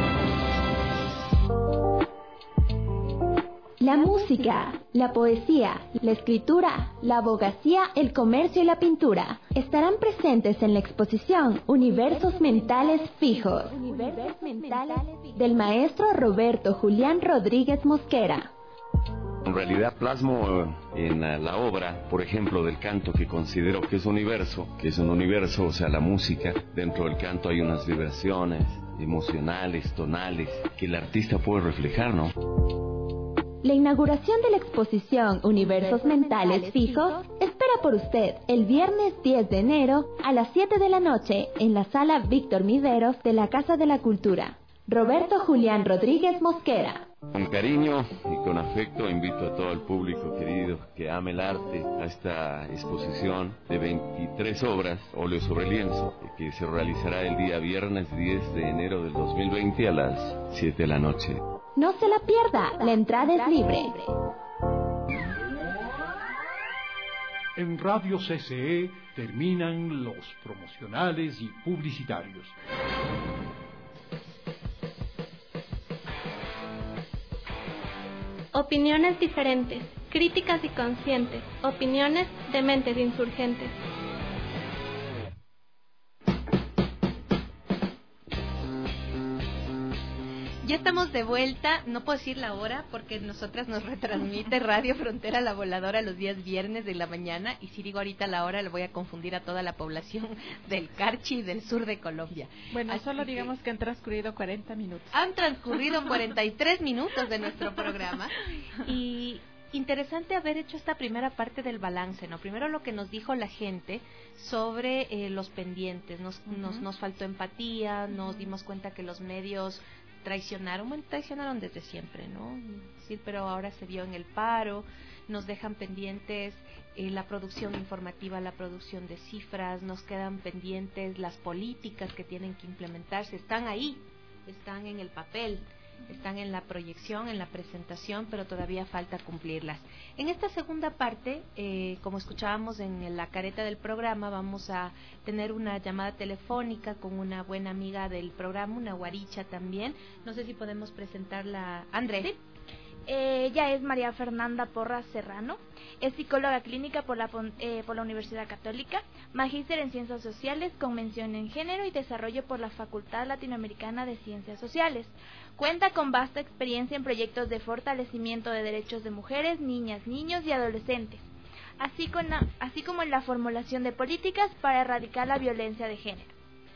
La música, la poesía, la escritura, la abogacía, el comercio y la pintura estarán presentes en la exposición Universos Mentales Fijos del maestro Roberto Julián Rodríguez Mosquera. En realidad plasmo en la obra, por ejemplo, del canto, que considero que es un universo, o sea, la música. Dentro del canto hay unas vibraciones emocionales, tonales, que el artista puede reflejar, ¿no? La inauguración de la exposición Universos Mentales Fijos espera por usted el viernes 10 de enero a las 7 de la noche en la sala Víctor Mideros de la Casa de la Cultura. Roberto Julián Rodríguez Mosquera. Con cariño y con afecto invito a todo el público querido que ame el arte a esta exposición de 23 obras, óleo sobre lienzo, que se realizará el día viernes 10 de enero del 2020 a las 7 de la noche. No se la pierda, la entrada es libre. En Radio CCE terminan los promocionales y publicitarios. Opiniones diferentes, críticas y conscientes, opiniones de mentes insurgentes. Ya estamos de vuelta, no puedo decir la hora porque nosotras nos retransmite Radio Frontera La Voladora los días viernes de la mañana, y si digo ahorita la hora le voy a confundir a toda la población del Carchi y del sur de Colombia. Bueno, así solo digamos que han transcurrido 40 minutos. Han transcurrido 43 minutos de nuestro programa y interesante haber hecho esta primera parte del balance, ¿no? Primero lo que nos dijo la gente sobre los pendientes, nos faltó empatía, nos dimos cuenta que los medios traicionaron desde siempre, ¿no? Sí, pero ahora se vio en el paro, nos dejan pendientes la producción informativa, la producción de cifras, nos quedan pendientes las políticas que tienen que implementarse, están ahí, están en el papel, están en la proyección, en la presentación, pero todavía falta cumplirlas. En esta segunda parte, como escuchábamos en la careta del programa, vamos a tener una llamada telefónica con una buena amiga del programa, una guaricha también. No sé si podemos presentarla. André. Sí. Ella es María Fernanda Porras Serrano, es psicóloga clínica por la Universidad Católica, magíster en Ciencias Sociales con mención en Género y Desarrollo por la Facultad Latinoamericana de Ciencias Sociales. Cuenta con vasta experiencia en proyectos de fortalecimiento de derechos de mujeres, niñas, niños y adolescentes, así como en la formulación de políticas para erradicar la violencia de género.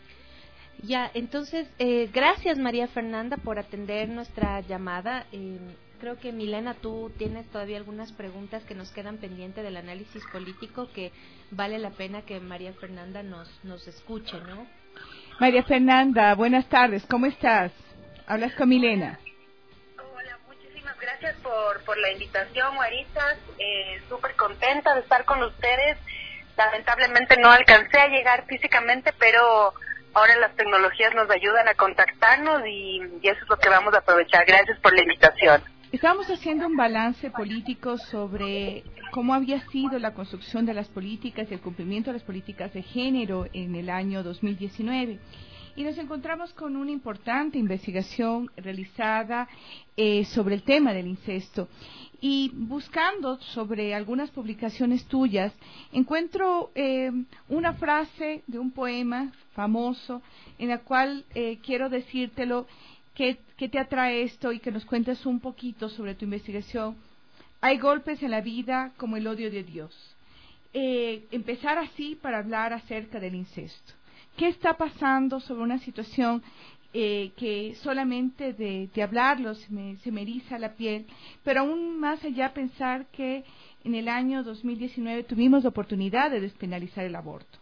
Ya, entonces, gracias María Fernanda por atender nuestra llamada. Creo que Milena, tú tienes todavía algunas preguntas que nos quedan pendientes del análisis político que vale la pena que María Fernanda nos escuche, ¿no? María Fernanda, buenas tardes, ¿cómo estás? Hablas con Milena. Hola, muchísimas gracias por la invitación, Guaritas. Súper contenta de estar con ustedes. Lamentablemente no alcancé a llegar físicamente, pero ahora las tecnologías nos ayudan a contactarnos y eso es lo que vamos a aprovechar. Gracias por la invitación. Estábamos haciendo un balance político sobre cómo había sido la construcción de las políticas y el cumplimiento de las políticas de género en el año 2019. Y nos encontramos con una importante investigación realizada sobre el tema del incesto. Y buscando sobre algunas publicaciones tuyas, encuentro una frase de un poema famoso en la cual quiero decírtelo. ¿Qué te atrae esto? Y que nos cuentes un poquito sobre tu investigación. Hay golpes en la vida como el odio de Dios. Empezar así para hablar acerca del incesto. ¿Qué está pasando sobre una situación que solamente de hablarlo se me eriza la piel? Pero aún más allá pensar que en el año 2019 tuvimos la oportunidad de despenalizar el aborto.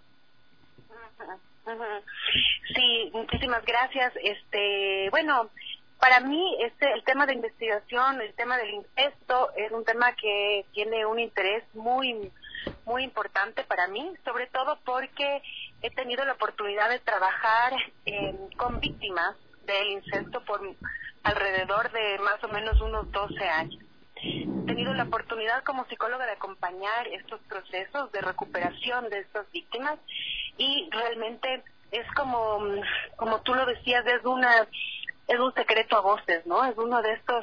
Sí, muchísimas gracias. Bueno, para mí el tema de investigación, el tema del incesto es un tema que tiene un interés muy muy importante para mí, sobre todo porque he tenido la oportunidad de trabajar con víctimas del incesto por alrededor de más o menos unos 12 años. He tenido la oportunidad como psicóloga de acompañar estos procesos de recuperación de estas víctimas y realmente es como tú lo decías, es un secreto a voces, ¿no? Es uno de estos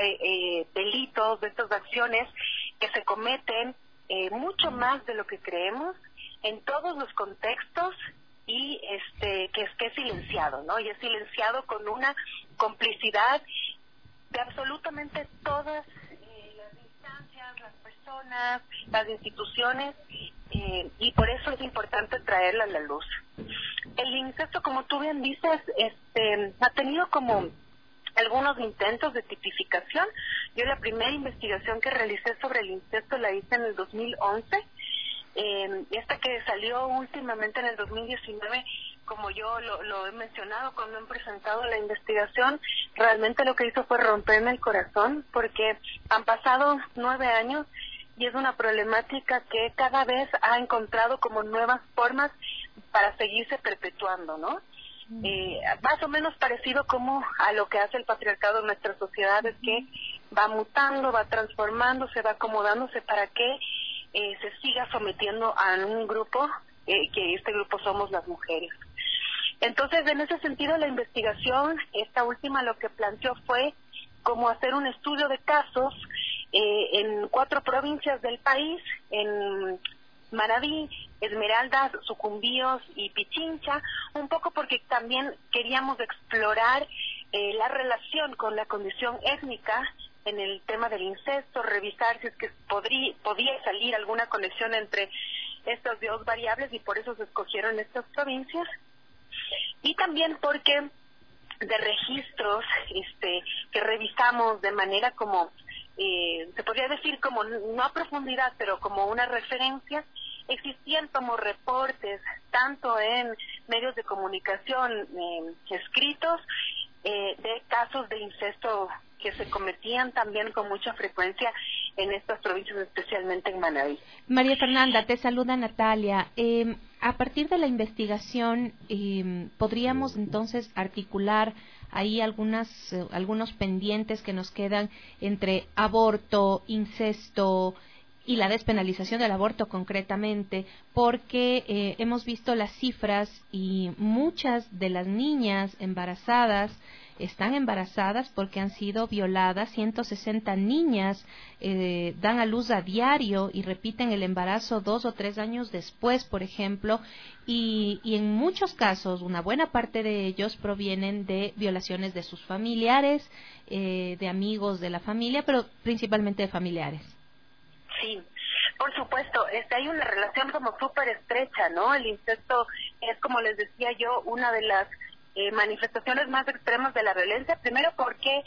delitos, de estas acciones que se cometen mucho más de lo que creemos en todos los contextos y que es silenciado, ¿no? Y es silenciado con una complicidad de absolutamente todas las instancias, las personas, las instituciones, y por eso es importante traerla a la luz. El incesto, como tú bien dices, ha tenido como algunos intentos de tipificación. Yo la primera investigación que realicé sobre el incesto la hice en el 2011. Esta que salió últimamente en el 2019, como yo lo he mencionado cuando he presentado la investigación, realmente lo que hizo fue romperme el corazón, porque han pasado 9 años y es una problemática que cada vez ha encontrado como nuevas formas para seguirse perpetuando, ¿no? Más o menos parecido como a lo que hace el patriarcado en nuestra sociedad, es que va mutando, va transformándose, va acomodándose para que se siga sometiendo a un grupo, que este grupo somos las mujeres. Entonces, en ese sentido, la investigación, esta última, lo que planteó fue como hacer un estudio de casos en 4 provincias del país, en Manabí, Esmeraldas, Sucumbíos y Pichincha, un poco porque también queríamos explorar la relación con la condición étnica en el tema del incesto, revisar si es que podía salir alguna conexión entre estas 2 variables y por eso se escogieron estas provincias. Y también porque de registros que revisamos de manera como, se podría decir como no a profundidad, pero como una referencia, existían como reportes tanto en medios de comunicación escritos de casos de incesto que se cometían también con mucha frecuencia en estas provincias, especialmente en Manabí. María Fernanda, te saluda Natalia. A partir de la investigación, ¿podríamos entonces articular ahí algunos pendientes que nos quedan entre aborto, incesto y la despenalización del aborto concretamente? Porque hemos visto las cifras y muchas de las niñas embarazadas están embarazadas porque han sido violadas. 160 niñas dan a luz a diario y repiten el embarazo 2 o 3 años después, por ejemplo, y en muchos casos, una buena parte de ellos provienen de violaciones de sus familiares, de amigos de la familia, pero principalmente de familiares. Sí, por supuesto, hay una relación como súper estrecha, ¿no? El incesto es, como les decía yo, una de las manifestaciones más extremas de la violencia, primero porque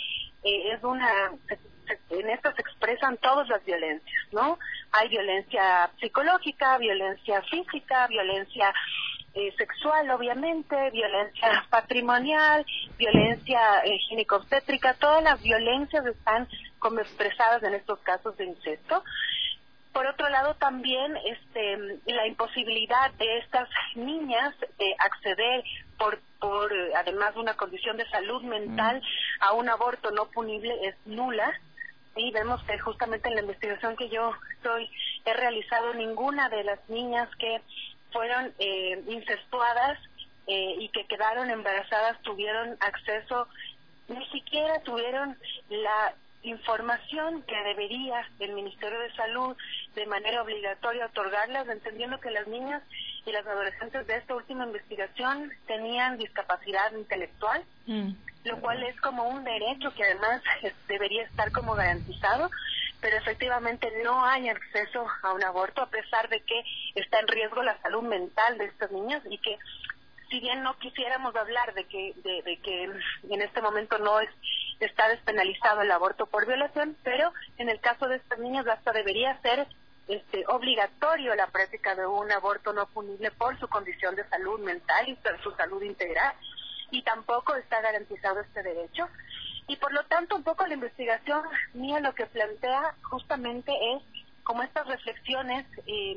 en esto se expresan todas las violencias, ¿no? Hay violencia psicológica, violencia física, violencia sexual, obviamente, violencia patrimonial, violencia ginecobstétrica, todas las violencias están como expresadas en estos casos de incesto. Por otro lado, también la imposibilidad de estas niñas de acceder por además de una condición de salud mental a un aborto no punible es nula. Y vemos que justamente en la investigación que yo he realizado, ninguna de las niñas que fueron incestuadas y que quedaron embarazadas tuvieron acceso, ni siquiera tuvieron la información que debería el Ministerio de Salud de manera obligatoria otorgarlas, entendiendo que las niñas y las adolescentes de esta última investigación tenían discapacidad intelectual, lo cual es como un derecho que además debería estar como garantizado, pero efectivamente no hay acceso a un aborto, a pesar de que está en riesgo la salud mental de estas niñas, y que si bien no quisiéramos hablar de que en este momento no está despenalizado el aborto por violación, pero en el caso de estas niñas hasta debería ser obligatorio la práctica de un aborto no punible por su condición de salud mental y por su salud integral, y tampoco está garantizado este derecho. Y por lo tanto, un poco la investigación mía lo que plantea justamente es como estas reflexiones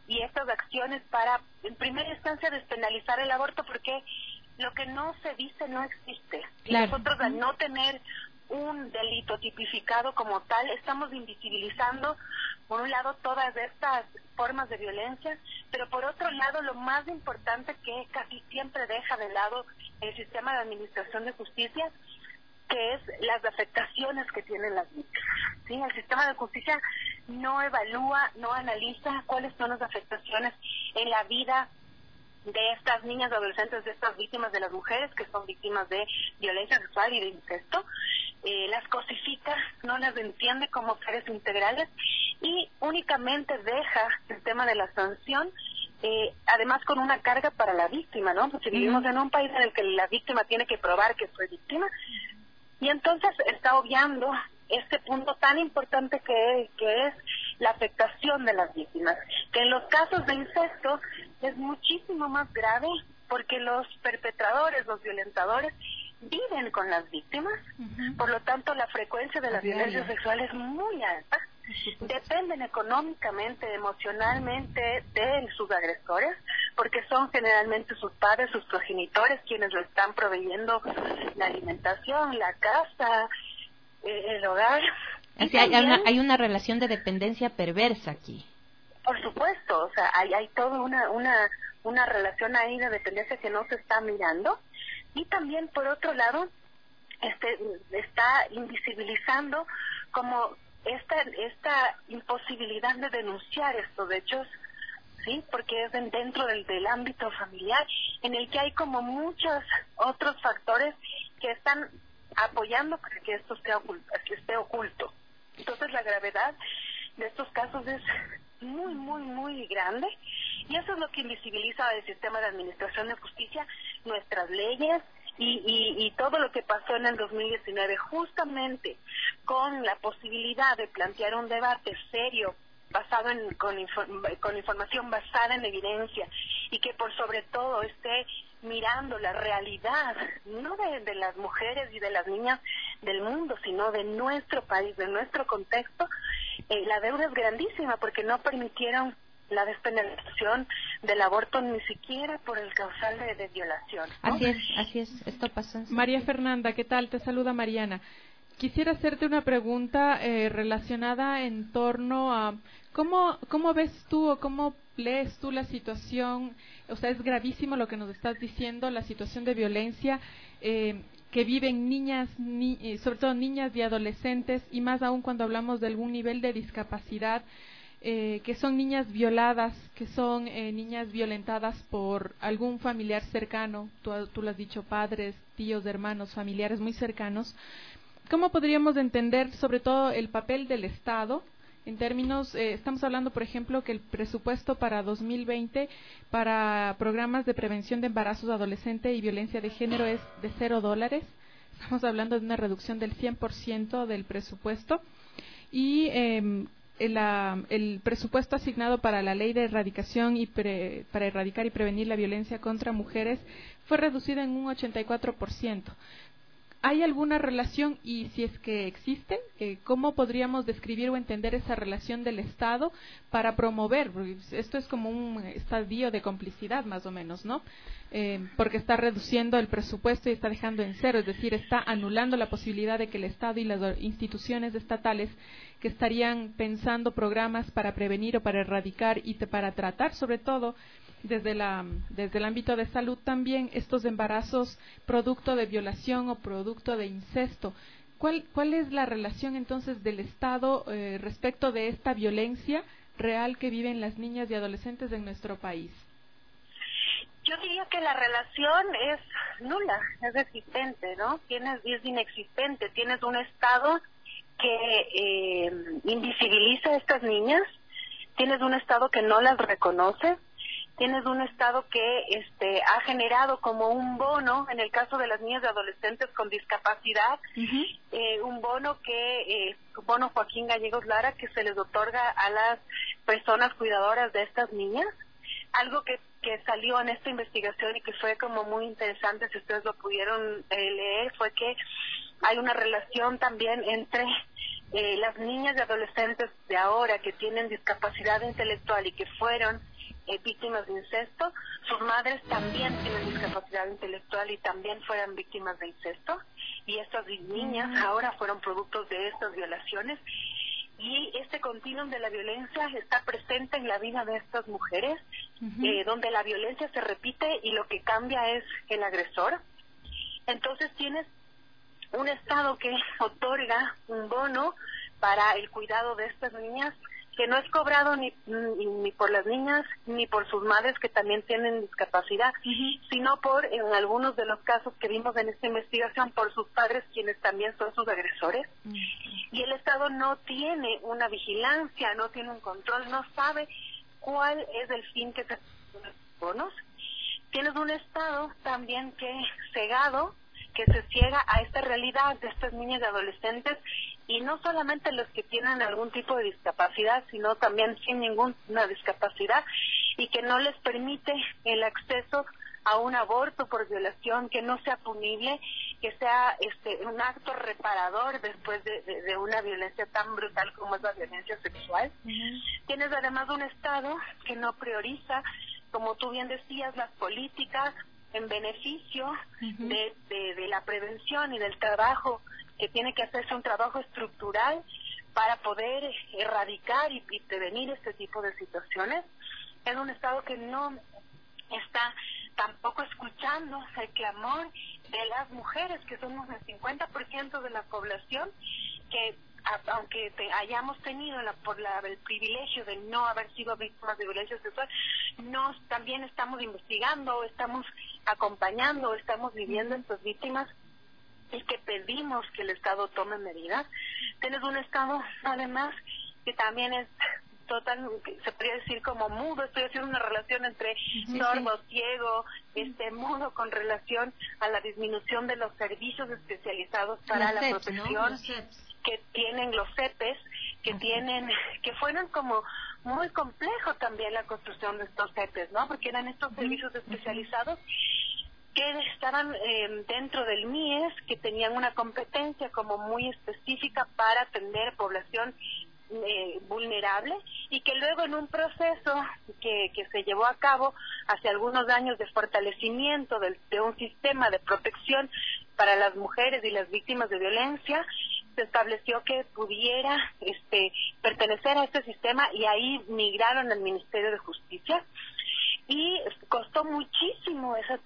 y estas acciones para, en primera instancia, despenalizar el aborto, porque lo que no se dice no existe. Claro. Y nosotros, al no tener un delito tipificado como tal, estamos invisibilizando, por un lado, todas estas formas de violencia, pero por otro lado, lo más importante que casi siempre deja de lado el sistema de administración de justicia, que es las afectaciones que tienen las víctimas. ¿Sí? El sistema de justicia no evalúa, no analiza cuáles son las afectaciones en la vida de estas niñas, adolescentes, de estas víctimas, de las mujeres que son víctimas de violencia sexual y de incesto. Las cosifica, no las entiende como seres integrales y únicamente deja el tema de la sanción, además con una carga para la víctima, ¿no? Porque vivimos en un país en el que la víctima tiene que probar que fue víctima, y entonces está obviando este punto tan importante que es la afectación de las víctimas, que en los casos de incesto es muchísimo más grave porque los perpetradores, los violentadores, viven con las víctimas, por lo tanto la frecuencia de la violencia sexual es muy alta, dependen económicamente, emocionalmente de sus agresores, porque son generalmente sus padres, sus progenitores quienes lo están proveyendo la alimentación, la casa, el hogar. Así hay una relación de dependencia perversa aquí. Por supuesto, o sea, hay toda una relación ahí de dependencia que no se está mirando. Y también, por otro lado, está invisibilizando como esta imposibilidad de denunciar estos hechos, ¿sí? Porque es dentro del ámbito familiar, en el que hay como muchos otros factores que están apoyando para que esto esté oculto. Entonces, la gravedad de estos casos es muy, muy, muy grande, y eso es lo que invisibiliza el sistema de administración de justicia, nuestras leyes y todo lo que pasó en el 2019, justamente con la posibilidad de plantear un debate serio basado con información basada en evidencia, y que por sobre todo esté mirando la realidad, no de las mujeres y de las niñas del mundo, sino de nuestro país, de nuestro contexto. La deuda es grandísima porque no permitieron la despenalización del aborto ni siquiera por el causal de violación, ¿no? Así es, esto pasó. María Fernanda, ¿qué tal? Te saluda Mariana. Quisiera hacerte una pregunta relacionada en torno a cómo ves tú o cómo lees tú la situación. O sea, es gravísimo lo que nos estás diciendo, la situación de violencia que viven niñas, sobre todo niñas y adolescentes, y más aún cuando hablamos de algún nivel de discapacidad, que son niñas violadas, que son niñas violentadas por algún familiar cercano, tú lo has dicho, padres, tíos, hermanos, familiares muy cercanos. ¿Cómo podríamos entender sobre todo el papel del Estado? En términos, estamos hablando, por ejemplo, que el presupuesto para 2020 para programas de prevención de embarazos adolescentes y violencia de género es de $0. Estamos hablando de una reducción del 100% del presupuesto. Y el presupuesto asignado para la ley de erradicación para erradicar y prevenir la violencia contra mujeres fue reducido en un 84%. ¿Hay alguna relación, y si es que existe, cómo podríamos describir o entender esa relación del Estado para promover? Porque esto es como un estadio de complicidad más o menos, ¿no? Porque está reduciendo el presupuesto y está dejando en cero, es decir, está anulando la posibilidad de que el Estado y las instituciones estatales que estarían pensando programas para prevenir o para erradicar y para tratar sobre todo desde el ámbito de salud también estos embarazos producto de violación o producto de incesto. ¿Cuál es la relación entonces del Estado respecto de esta violencia real que viven las niñas y adolescentes en nuestro país? Yo diría que la relación es nula, es existente, ¿no? Es inexistente. Tienes un Estado que invisibiliza a estas niñas, tienes un Estado que no las reconoce, tienes un Estado que ha generado como un bono, en el caso de las niñas y adolescentes con discapacidad, un bono bono Joaquín Gallegos Lara, que se les otorga a las personas cuidadoras de estas niñas. Algo que salió en esta investigación y que fue como muy interesante, si ustedes lo pudieron leer, fue que hay una relación también entre las niñas y adolescentes de ahora que tienen discapacidad intelectual y que fueron víctimas de incesto, sus madres también tienen discapacidad intelectual y también fueron víctimas de incesto, y estas niñas ahora fueron productos de estas violaciones, y este continuum de la violencia está presente en la vida de estas mujeres, donde la violencia se repite y lo que cambia es el agresor. Entonces tienes un Estado que otorga un bono para el cuidado de estas niñas, que no es cobrado ni por las niñas ni por sus madres que también tienen discapacidad, sino por, en algunos de los casos que vimos en esta investigación, por sus padres, quienes también son sus agresores. Y el Estado no tiene una vigilancia, no tiene un control, no sabe cuál es el fin que se ponen los bonos. Tienes un Estado también que se ciega a esta realidad de estas niñas y adolescentes, y no solamente los que tienen algún tipo de discapacidad, sino también sin ninguna discapacidad, y que no les permite el acceso a un aborto por violación que no sea punible, que sea un acto reparador después de una violencia tan brutal como es la violencia sexual. Tienes además un Estado que no prioriza, como tú bien decías, las políticas en beneficio de la prevención y del trabajo, que tiene que hacerse un trabajo estructural para poder erradicar y prevenir este tipo de situaciones. Es un Estado que no está tampoco escuchando el clamor de las mujeres, que somos el 50% de la población, que aunque hayamos tenido el privilegio de no haber sido víctimas de violencia sexual, también estamos investigando, estamos acompañando, estamos viviendo estas víctimas, y que pedimos que el Estado tome medidas. Tienes un Estado, además, que también es total, se podría decir como mudo. Estoy haciendo una relación entre sordo, ciego, mudo, con relación a la disminución de los servicios especializados para la protección, que tienen los CEPES, que fueron como muy complejo también la construcción de estos CEPES, ¿no? Porque eran estos servicios especializados que estaban dentro del MIES, que tenían una competencia como muy específica para atender población vulnerable, y que luego en un proceso que se llevó a cabo hace algunos años de fortalecimiento de un sistema de protección para las mujeres y las víctimas de violencia, se estableció que pudiera pertenecer a este sistema, y ahí migraron al Ministerio de Justicia, y costó muchísimo esa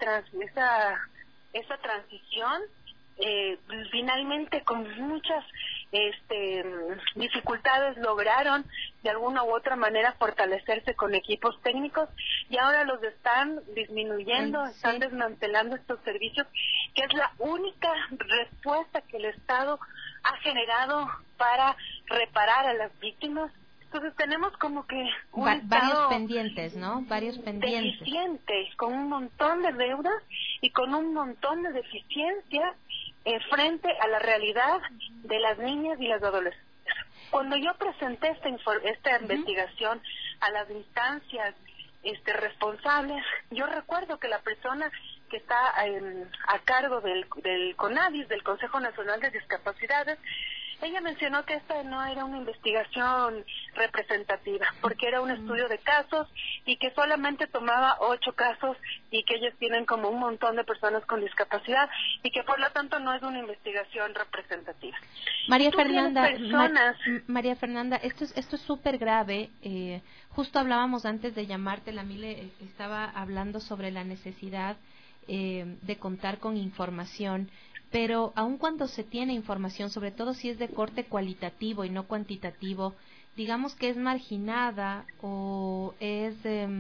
transición. Finalmente, con muchas dificultades, lograron de alguna u otra manera fortalecerse con equipos técnicos, y ahora los están disminuyendo, están desmantelando estos servicios, que es la única respuesta que el Estado ha generado para reparar a las víctimas. Entonces tenemos como que varios pendientes, ¿no? Varios pendientes. Deficiente, con un montón de deudas y con un montón de deficiencias frente a la realidad de las niñas y las adolescentes. Cuando yo presenté esta investigación a las instancias responsables, yo recuerdo que la persona que está a cargo del CONADIS, del Consejo Nacional de Discapacidades, ella mencionó que esta no era una investigación representativa, porque era un estudio de casos y que solamente tomaba 8 casos, y que ellos tienen como un montón de personas con discapacidad, y que por lo tanto no es una investigación representativa. María Fernanda, esto es súper grave. Justo hablábamos antes de llamarte, la Mile estaba hablando sobre la necesidad de contar con información. Pero aun cuando se tiene información, sobre todo si es de corte cualitativo y no cuantitativo, digamos que es marginada o es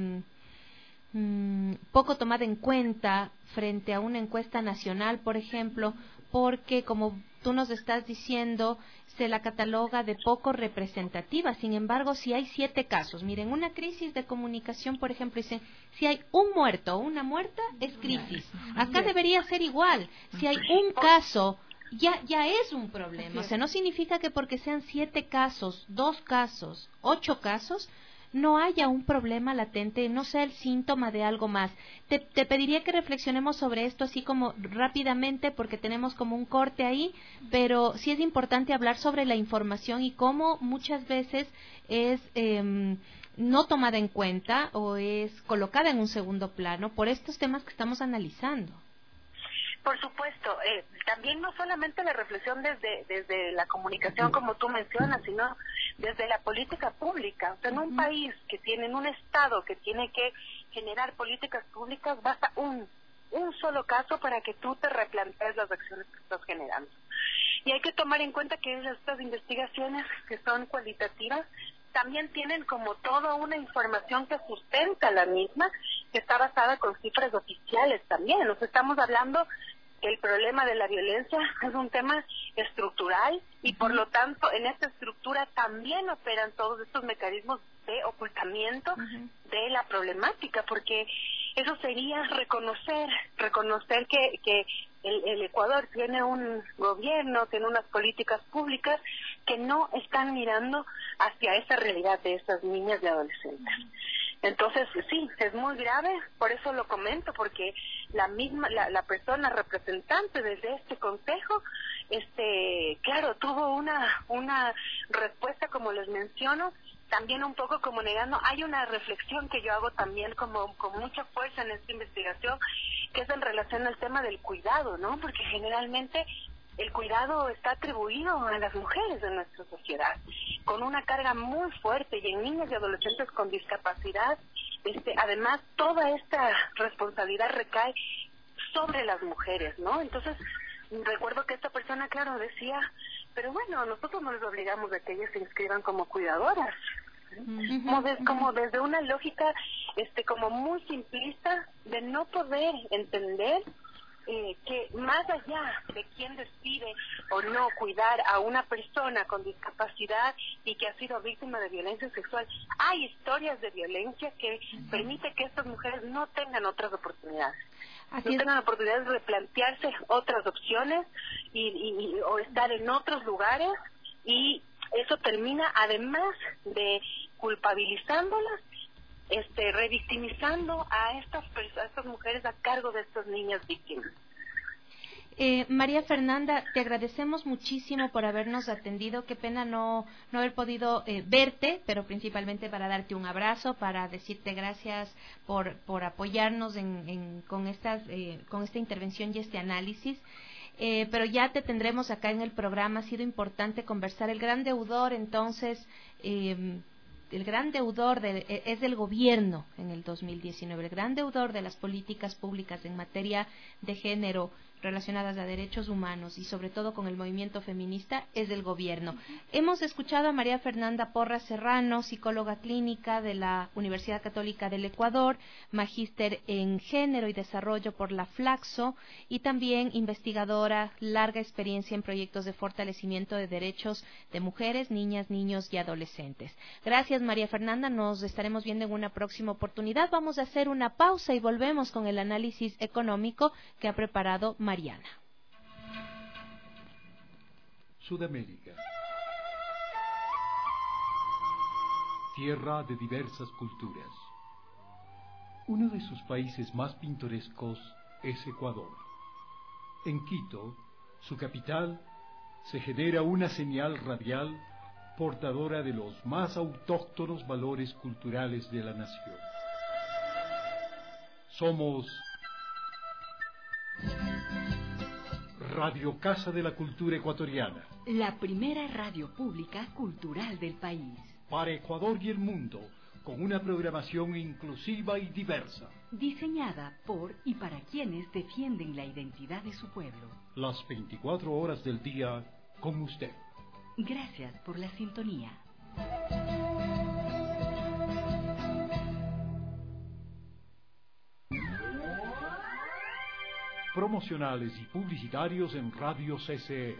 poco tomada en cuenta frente a una encuesta nacional, por ejemplo, porque, como tú nos estás diciendo, se la cataloga de poco representativa. Sin embargo, si hay 7 casos, miren, una crisis de comunicación, por ejemplo, dicen, si hay un muerto o una muerta, es crisis. Acá debería ser igual. Si hay un caso, ya es un problema. O sea, no significa que porque sean 7 casos, 2 casos, 8 casos, no haya un problema latente, no sea el síntoma de algo más. Te pediría que reflexionemos sobre esto así como rápidamente, porque tenemos como un corte ahí, pero sí es importante hablar sobre la información y cómo muchas veces es no tomada en cuenta o es colocada en un segundo plano por estos temas que estamos analizando. Por supuesto, también no solamente la reflexión desde la comunicación como tú mencionas, sino desde la política pública. O sea, en un país que tiene, en un Estado que tiene que generar políticas públicas, basta un solo caso para que tú te replantees las acciones que estás generando. Y hay que tomar en cuenta que estas investigaciones que son cualitativas también tienen como toda una información que sustenta la misma, que está basada con cifras oficiales también. Nos estamos hablando que el problema de la violencia es un tema estructural y por lo tanto en esta estructura también operan todos estos mecanismos de ocultamiento de la problemática, porque eso sería reconocer que el Ecuador tiene un gobierno, tiene unas políticas públicas que no están mirando hacia esa realidad de esas niñas y adolescentes. Entonces, sí, es muy grave, por eso lo comento, porque la persona representante desde este consejo, claro, tuvo una respuesta, como les menciono, también un poco como negando. Hay una reflexión que yo hago también como con mucha fuerza en esta investigación, que es en relación al tema del cuidado, ¿no? Porque generalmente el cuidado está atribuido a las mujeres de nuestra sociedad, con una carga muy fuerte, y en niñas y adolescentes con discapacidad, además toda esta responsabilidad recae sobre las mujeres, ¿no? Entonces, recuerdo que esta persona, claro, decía, pero bueno, nosotros no les obligamos a que ellas se inscriban como cuidadoras, como desde una lógica como muy simplista de no poder entender que más allá de quién decide o no cuidar a una persona con discapacidad y que ha sido víctima de violencia sexual, hay historias de violencia que permite que estas mujeres no tengan otras oportunidades. Tengan oportunidades de replantearse otras opciones o estar en otros lugares, y eso termina, además de culpabilizándolas, revictimizando a estas mujeres a cargo de estas niñas víctimas. María Fernanda, te agradecemos muchísimo por habernos atendido. Qué pena no haber podido verte, pero principalmente para darte un abrazo, para decirte gracias por apoyarnos con esta intervención y este análisis. Pero ya te tendremos acá en el programa. Ha sido importante conversar. El gran deudor, entonces, el gran deudor es del gobierno en el 2019. El gran deudor de las políticas públicas en materia de género relacionadas a derechos humanos y sobre todo con el movimiento feminista es del gobierno. Hemos escuchado a María Fernanda Porras Serrano, psicóloga clínica de la Universidad Católica del Ecuador, magíster en género y desarrollo por la Flaxo y también investigadora, larga experiencia en proyectos de fortalecimiento de derechos de mujeres, niñas, niños y adolescentes. Gracias, María Fernanda, nos estaremos viendo en una próxima oportunidad. Vamos a hacer una pausa y volvemos con el análisis económico que ha preparado Mariana. Sudamérica. Tierra de diversas culturas. Uno de sus países más pintorescos es Ecuador. En Quito, su capital, se genera una señal radial portadora de los más autóctonos valores culturales de la nación. Somos Radio Casa de la Cultura Ecuatoriana, la primera radio pública cultural del país. Para Ecuador y el mundo, con una programación inclusiva y diversa. Diseñada por y para quienes defienden la identidad de su pueblo. Las 24 horas del día con usted. Gracias por la sintonía. Promocionales y publicitarios en Radio CCE.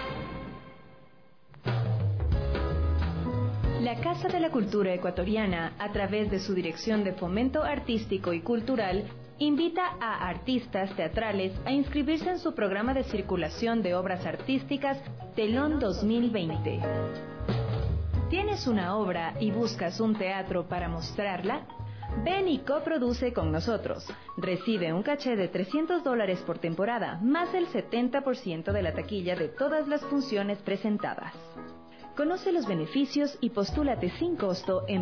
La Casa de la Cultura Ecuatoriana, a través de su Dirección de Fomento Artístico y Cultural, invita a artistas teatrales a inscribirse en su programa de circulación de obras artísticas Telón 2020. ¿Tienes una obra y buscas un teatro para mostrarla? Ven y coproduce con nosotros. Recibe un caché de $300 por temporada, más el 70% de la taquilla de todas las funciones presentadas. Conoce los beneficios y postúlate sin costo en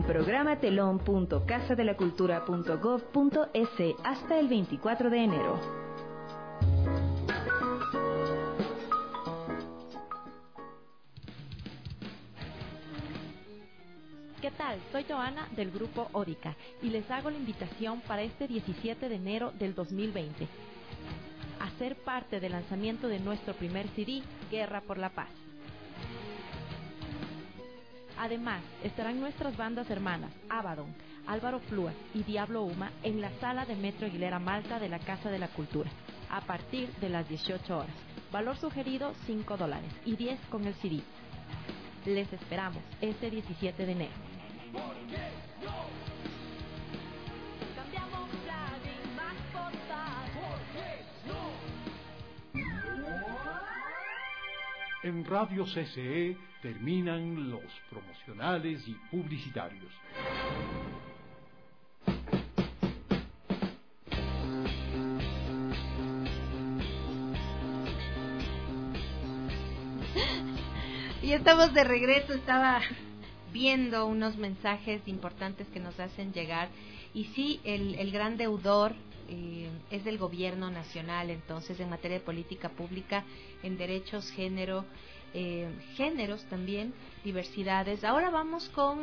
programatelón.casadelacultura.gov.es hasta el 24 de enero. ¿Qué tal? Soy Joana del grupo Ódica y les hago la invitación para este 17 de enero del 2020 a ser parte del lanzamiento de nuestro primer CD, Guerra por la Paz. Además, estarán nuestras bandas hermanas, Abaddon, Álvaro Flúa y Diablo Uma en la sala de Metro Aguilera Malta de la Casa de la Cultura, a partir de las 18 horas. Valor sugerido $5 y 10 con el CD. Les esperamos este 17 de enero. En Radio CCE terminan los promocionales y publicitarios. Y estamos de regreso. Estaba viendo unos mensajes importantes que nos hacen llegar. Y sí, el gran deudor es del gobierno nacional, entonces, en materia de política pública, en derechos, géneros también, diversidades. Ahora vamos con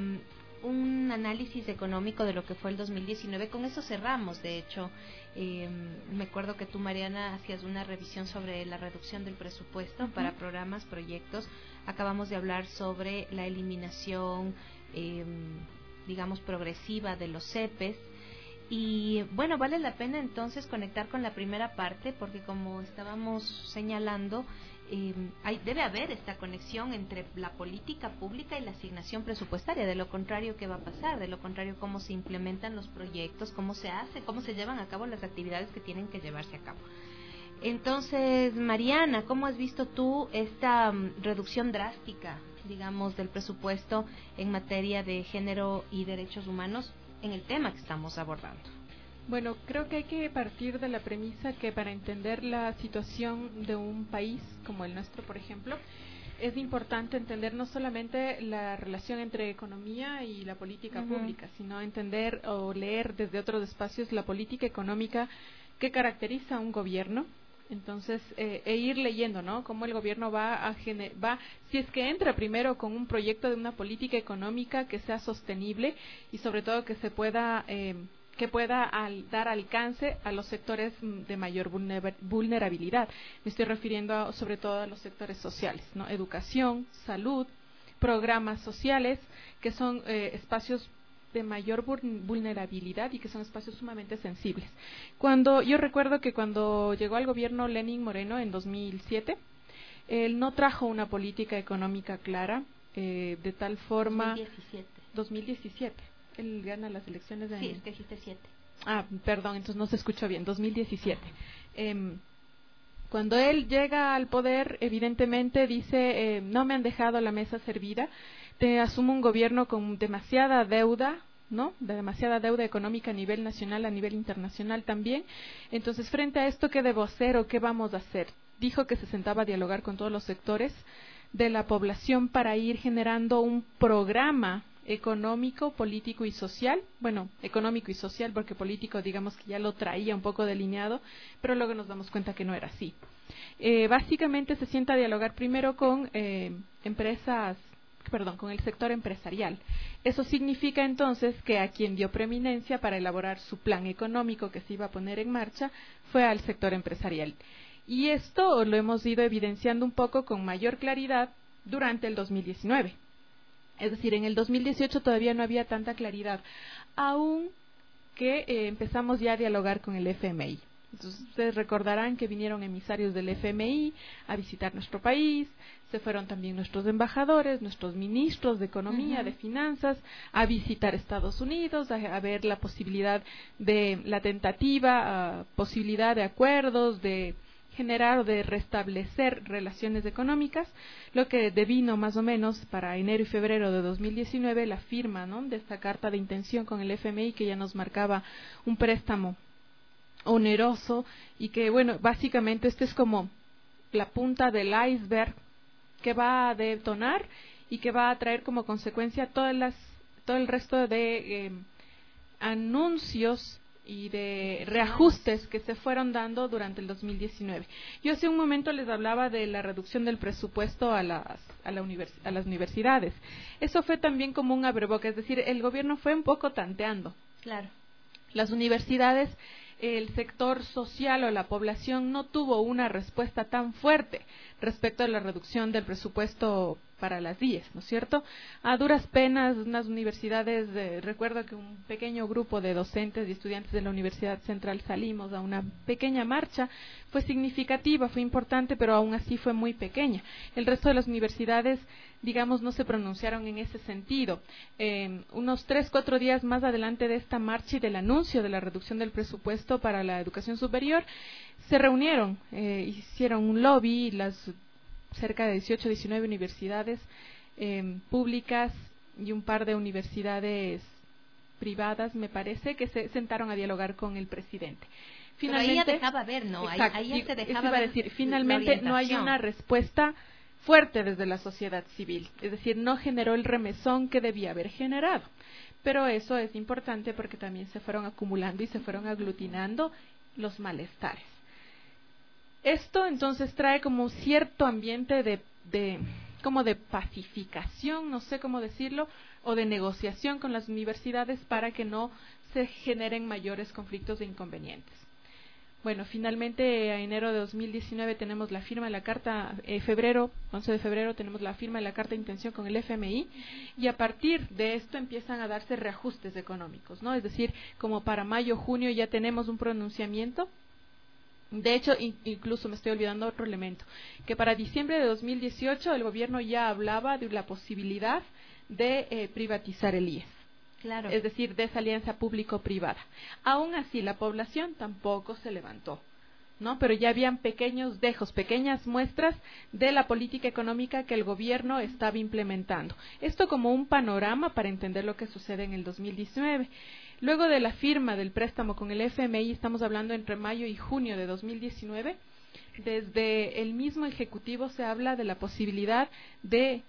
un análisis económico de lo que fue el 2019. Con eso cerramos, de hecho. Me acuerdo que tú, Mariana, hacías una revisión sobre la reducción del presupuesto para programas, proyectos. Acabamos de hablar sobre la eliminación, digamos, progresiva de los CEPES. Y bueno, vale la pena entonces conectar con la primera parte, porque como estábamos señalando, debe haber esta conexión entre la política pública y la asignación presupuestaria. De lo contrario, ¿qué va a pasar? De lo contrario, ¿cómo se implementan los proyectos? ¿Cómo se hace? ¿Cómo se llevan a cabo las actividades que tienen que llevarse a cabo? Entonces, Mariana, ¿cómo has visto tú esta reducción drástica, digamos, del presupuesto en materia de género y derechos humanos en el tema que estamos abordando? Bueno, creo que hay que partir de la premisa que para entender la situación de un país como el nuestro, por ejemplo, es importante entender no solamente la relación entre economía y la política pública, sino entender o leer desde otros espacios la política económica que caracteriza a un gobierno. Entonces, ir leyendo, ¿no? Cómo el gobierno si es que entra primero con un proyecto de una política económica que sea sostenible y sobre todo que se pueda dar alcance a los sectores de mayor vulnerabilidad. Me estoy refiriendo sobre todo a los sectores sociales, ¿no? Educación, salud, programas sociales, que son espacios de mayor vulnerabilidad y que son espacios sumamente sensibles. Yo recuerdo que cuando llegó al gobierno Lenín Moreno en 2007, él no trajo una política económica clara, de tal forma... 2017. Él gana las elecciones de... Sí, es que dijiste 7. Ah, perdón, entonces no se escuchó bien, 2017. Cuando él llega al poder, evidentemente dice, no me han dejado la mesa servida, asumo un gobierno con demasiada deuda, ¿no? De demasiada deuda económica a nivel nacional, a nivel internacional también. Entonces, frente a esto, ¿qué debo hacer o qué vamos a hacer? Dijo que se sentaba a dialogar con todos los sectores de la población para ir generando un programa económico, político y social. Bueno, económico y social, porque político digamos que ya lo traía un poco delineado, pero luego nos damos cuenta que no era así. Básicamente se sienta a dialogar primero con con el sector empresarial. Eso significa entonces que a quien dio preeminencia para elaborar su plan económico que se iba a poner en marcha fue al sector empresarial. Y esto lo hemos ido evidenciando un poco con mayor claridad durante el 2019. Es decir, en el 2018 todavía no había tanta claridad, aun que empezamos ya a dialogar con el FMI. Entonces, ustedes recordarán que vinieron emisarios del FMI a visitar nuestro país, se fueron también nuestros embajadores, nuestros ministros de Economía, de Finanzas, a visitar Estados Unidos, a ver la posibilidad de la tentativa, posibilidad de acuerdos, de generar o de restablecer relaciones económicas, lo que devino más o menos para enero y febrero de 2019 la firma, ¿no?, de esta carta de intención con el FMI, que ya nos marcaba un préstamo oneroso y que, bueno, básicamente este es como la punta del iceberg que va a detonar y que va a traer como consecuencia todo el resto de anuncios y de reajustes que se fueron dando durante el 2019. Yo hace un momento les hablaba de la reducción del presupuesto a las universidades. Eso fue también como un abrebocas, es decir, el gobierno fue un poco tanteando. Claro. Las universidades, el sector social o la población no tuvo una respuesta tan fuerte respecto a la reducción del presupuesto para las IES, ¿no es cierto? A duras penas, unas universidades, recuerdo que un pequeño grupo de docentes y estudiantes de la Universidad Central salimos a una pequeña marcha, fue significativa, fue importante, pero aún así fue muy pequeña. El resto de las universidades, digamos, no se pronunciaron en ese sentido. Unos 3-4 días más adelante de esta marcha y del anuncio de la reducción del presupuesto para la educación superior, se reunieron, hicieron un lobby, las cerca de 18-19 universidades públicas y un par de universidades privadas, me parece, que se sentaron a dialogar con el presidente. Finalmente, pero ahí ya dejaba ver, ¿no? Exacto, ahí ya se dejaba iba a decir, finalmente no hay una respuesta fuerte desde la sociedad civil, es decir, no generó el remesón que debía haber generado. Pero eso es importante porque también se fueron acumulando y se fueron aglutinando los malestares. Esto entonces trae como cierto ambiente como de pacificación, no sé cómo decirlo, o de negociación con las universidades para que no se generen mayores conflictos e inconvenientes. Bueno, finalmente a enero de 2019 tenemos la firma de la carta, febrero, 11 de febrero tenemos la firma de la carta de intención con el FMI y a partir de esto empiezan a darse reajustes económicos, ¿no? Es decir, como para mayo, junio ya tenemos un pronunciamiento. De hecho, incluso me estoy olvidando otro elemento, que para diciembre de 2018 el gobierno ya hablaba de la posibilidad de privatizar el IES. Claro. Es decir, de esa alianza público-privada. Aún así, la población tampoco se levantó, ¿no? Pero ya habían pequeños dejos, pequeñas muestras de la política económica que el gobierno estaba implementando. Esto como un panorama para entender lo que sucede en el 2019. Luego de la firma del préstamo con el FMI, estamos hablando entre mayo y junio de 2019, desde el mismo Ejecutivo se habla de la posibilidad de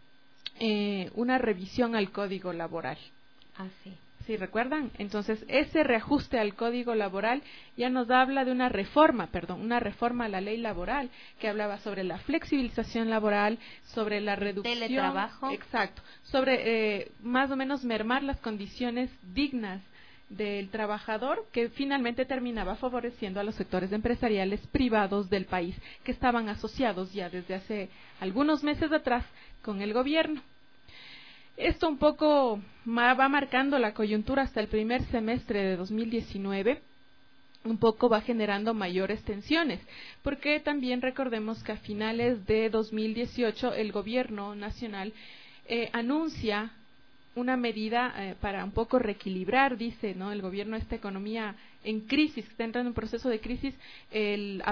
una revisión al Código Laboral. Ah, sí. ¿Sí recuerdan? Entonces, ese reajuste al Código Laboral ya nos habla de una reforma a la ley laboral, que hablaba sobre la flexibilización laboral, sobre la reducción. Teletrabajo. Exacto. Sobre más o menos mermar las condiciones dignas del trabajador, que finalmente terminaba favoreciendo a los sectores empresariales privados del país, que estaban asociados ya desde hace algunos meses atrás con el gobierno. Esto un poco va marcando la coyuntura hasta el primer semestre de 2019, un poco va generando mayores tensiones, porque también recordemos que a finales de 2018 el gobierno nacional anuncia una medida para un poco reequilibrar, dice, ¿no?, el gobierno, esta economía en crisis, que está entrando en un proceso de crisis, el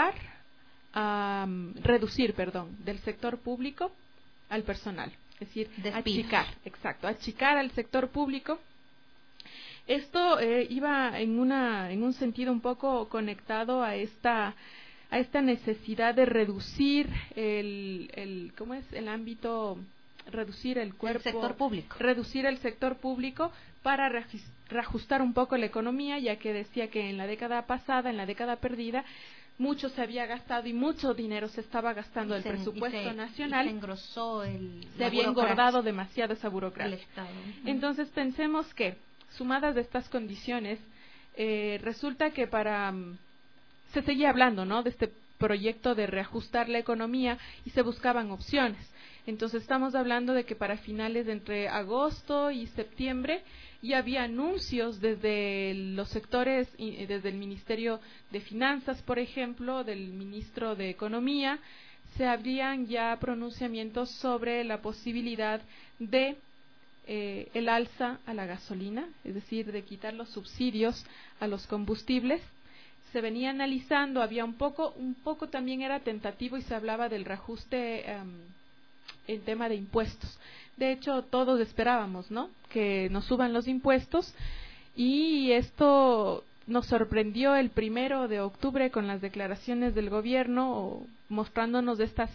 reducir del sector público al personal. Es decir, achicar al sector público. Esto iba en un sentido un poco conectado a esta necesidad de reducir el ámbito, reducir el cuerpo, reducir el sector público para reajustar un poco la economía, ya que decía que en la década pasada, en la década perdida, mucho se había gastado y mucho dinero se estaba gastando del presupuesto nacional. Se engrosó se había engordado demasiado esa burocracia. Entonces pensemos que, sumadas de estas condiciones, resulta que se seguía hablando, ¿no?, de este proyecto de reajustar la economía y se buscaban opciones. Entonces estamos hablando de que para finales de entre agosto y septiembre ya había anuncios desde los sectores, desde el Ministerio de Finanzas, por ejemplo, del Ministro de Economía, se habrían ya pronunciamientos sobre la posibilidad de el alza a la gasolina, es decir, de quitar los subsidios a los combustibles. se venía analizando, había un poco también era tentativo y se hablaba del reajuste en tema de impuestos. De hecho, todos esperábamos, ¿no?, que nos suban los impuestos, y esto nos sorprendió el 1 de octubre con las declaraciones del gobierno mostrándonos estos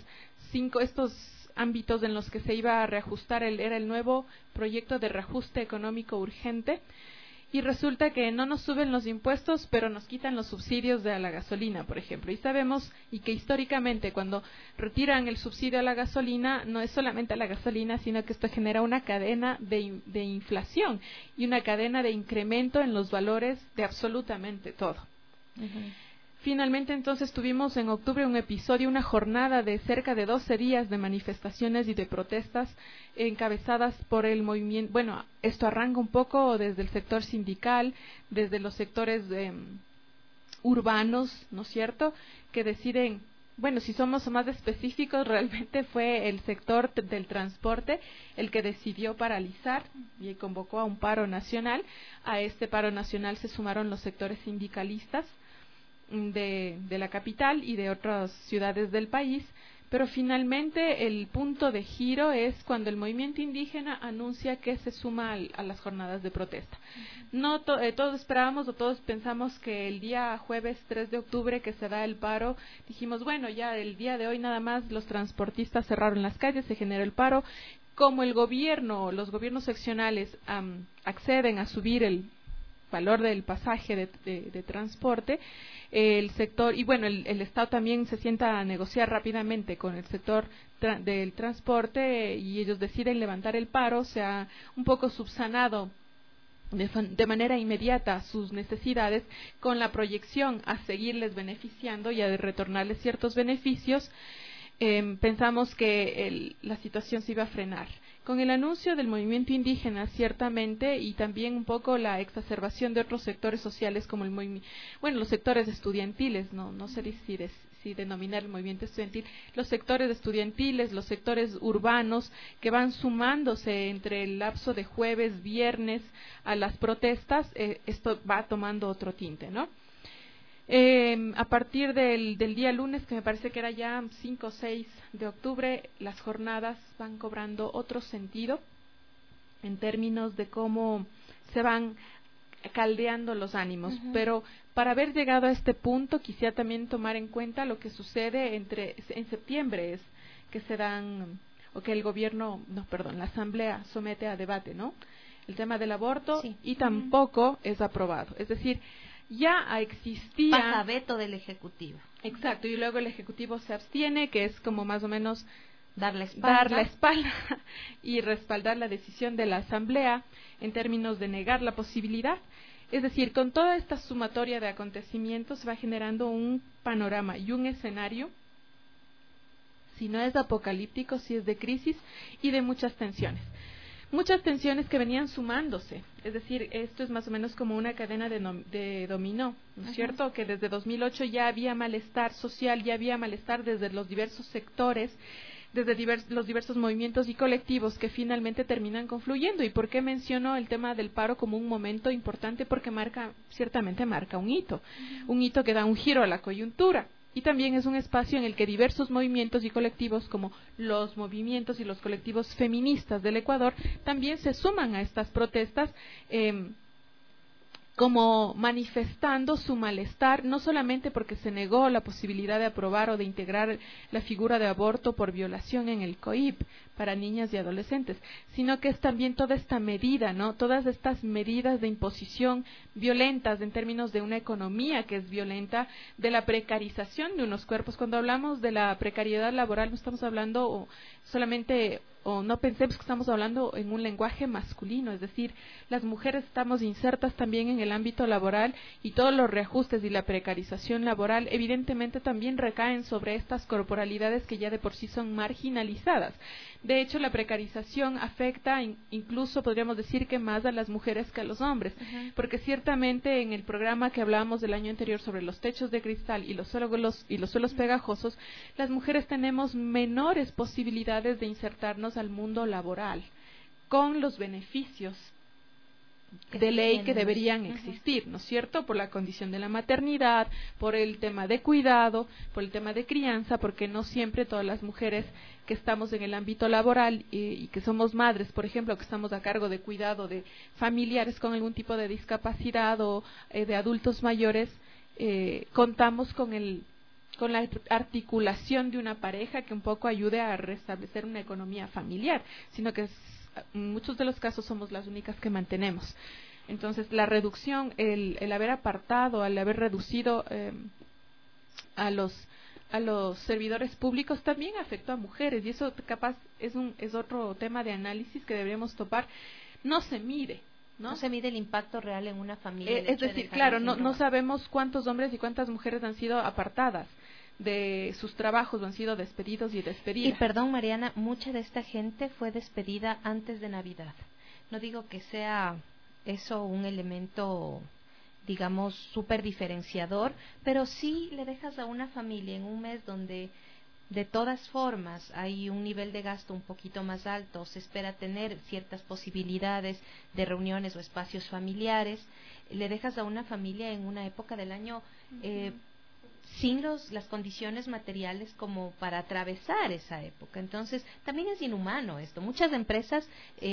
ámbitos en los que se iba a reajustar, era el nuevo proyecto de reajuste económico urgente. Y resulta que no nos suben los impuestos, pero nos quitan los subsidios de la gasolina, por ejemplo. Y sabemos, y que históricamente cuando retiran el subsidio a la gasolina, no es solamente a la gasolina, sino que esto genera una cadena de inflación y una cadena de incremento en los valores de absolutamente todo. Finalmente, entonces, tuvimos en octubre un episodio, una jornada de cerca de 12 días de manifestaciones y de protestas encabezadas por el movimiento. Bueno, esto arranca un poco desde el sector sindical, desde los sectores urbanos, ¿no es cierto?, que deciden, bueno, si somos más específicos, realmente fue el sector del transporte el que decidió paralizar y convocó a un paro nacional. A este paro nacional se sumaron los sectores sindicalistas de la capital y de otras ciudades del país, pero finalmente el punto de giro es cuando el movimiento indígena anuncia que se suma a las jornadas de protesta. No todos esperábamos o todos pensamos que el día jueves 3 de octubre que se da el paro, dijimos, bueno, ya el día de hoy nada más los transportistas cerraron las calles, se generó el paro. Como el gobierno, los gobiernos seccionales acceden a subir el valor del pasaje de transporte, el sector, y bueno, el Estado también se sienta a negociar rápidamente con el sector del transporte, y ellos deciden levantar el paro. Se ha un poco subsanado de manera inmediata sus necesidades con la proyección a seguirles beneficiando y a retornarles ciertos beneficios. Pensamos que la situación se iba a frenar. Con el anuncio del movimiento indígena, ciertamente, y también un poco la exacerbación de otros sectores sociales como los sectores estudiantiles, no sé si denominar el movimiento estudiantil, los sectores estudiantiles, los sectores urbanos que van sumándose entre el lapso de jueves, viernes a las protestas, esto va tomando otro tinte, ¿no? A partir del día lunes, que me parece que era ya 5 o 6 de octubre, las jornadas van cobrando otro sentido en términos de cómo se van caldeando los ánimos. Pero para haber llegado a este punto, quisiera también tomar en cuenta lo que sucede en septiembre, es que se dan, o que el gobierno, la Asamblea somete a debate, ¿no?, el tema del aborto, y tampoco es aprobado. Es decir, ya existía... Pasa veto del Ejecutivo. Exacto, y luego el Ejecutivo se abstiene, que es como más o menos dar la espalda y respaldar la decisión de la Asamblea en términos de negar la posibilidad. Es decir, con toda esta sumatoria de acontecimientos se va generando un panorama y un escenario, si no es apocalíptico, si es de crisis y de muchas tensiones. Muchas tensiones que venían sumándose, es decir, esto es más o menos como una cadena de dominó, ¿no es cierto?, que desde 2008 ya había malestar social, ya había malestar desde los diversos sectores, desde los diversos movimientos y colectivos que finalmente terminan confluyendo. ¿Y por qué menciono el tema del paro como un momento importante? Porque ciertamente marca un hito que da un giro a la coyuntura. Y también es un espacio en el que diversos movimientos y colectivos, como los movimientos y los colectivos feministas del Ecuador, también se suman a estas protestas, como manifestando su malestar, no solamente porque se negó la posibilidad de aprobar o de integrar la figura de aborto por violación en el COIP para niñas y adolescentes, sino que es también toda esta medida, ¿no?, todas estas medidas de imposición violentas en términos de una economía que es violenta, de la precarización de unos cuerpos. Cuando hablamos de la precariedad laboral, no estamos hablando solamente, o no pensemos que estamos hablando en un lenguaje masculino, es decir, las mujeres estamos insertas también en el ámbito laboral, y todos los reajustes y la precarización laboral evidentemente también recaen sobre estas corporalidades que ya de por sí son marginalizadas. De hecho, la precarización afecta incluso, podríamos decir, que más a las mujeres que a los hombres, porque ciertamente en el programa que hablábamos del año anterior sobre los techos de cristal y los suelos pegajosos, las mujeres tenemos menores posibilidades de insertarnos al mundo laboral con los beneficios de ley que deberían existir, ¿no es cierto? Por la condición de la maternidad, por el tema de cuidado, por el tema de crianza, porque no siempre todas las mujeres que estamos en el ámbito laboral y que somos madres, por ejemplo, que estamos a cargo de cuidado de familiares con algún tipo de discapacidad o de adultos mayores, contamos con la articulación de una pareja que un poco ayude a restablecer una economía familiar, sino que en muchos de los casos somos las únicas que mantenemos. Entonces, la reducción, el haber apartado, al haber reducido a los servidores públicos también afectó a mujeres, y eso capaz es otro tema de análisis que deberíamos topar. No se mide, ¿no? Se mide el impacto real en una familia. Es decir, claro, no sabemos cuántos hombres y cuántas mujeres han sido apartadas de sus trabajos, han sido despedidos y despedidas. Y perdón, Mariana, mucha de esta gente fue despedida antes de Navidad. No digo que sea eso un elemento, digamos, súper diferenciador, pero sí le dejas a una familia en un mes donde de todas formas hay un nivel de gasto un poquito más alto, se espera tener ciertas posibilidades de reuniones o espacios familiares, le dejas a una familia en una época del año sin las condiciones materiales como para atravesar esa época. Entonces, también es inhumano esto. Muchas empresas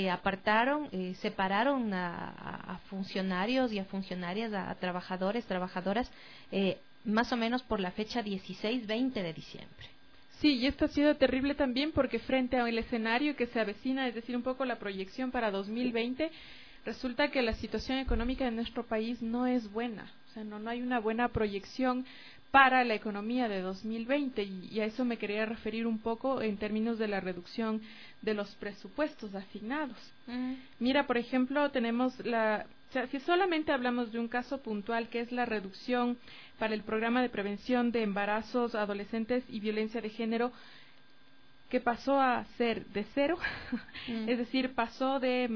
separaron a funcionarios y a funcionarias, a trabajadores, trabajadoras, más o menos por la fecha 16-20 de diciembre. Sí, y esto ha sido terrible también porque frente al escenario que se avecina, es decir, un poco la proyección para 2020, resulta que la situación económica de nuestro país no es buena. O sea, no hay una buena proyección para la economía de 2020 y a eso me quería referir un poco en términos de la reducción de los presupuestos asignados. Mira, por ejemplo, tenemos si solamente hablamos de un caso puntual que es la reducción para el programa de prevención de embarazos, adolescentes y violencia de género, que pasó a ser de 0, es decir, pasó de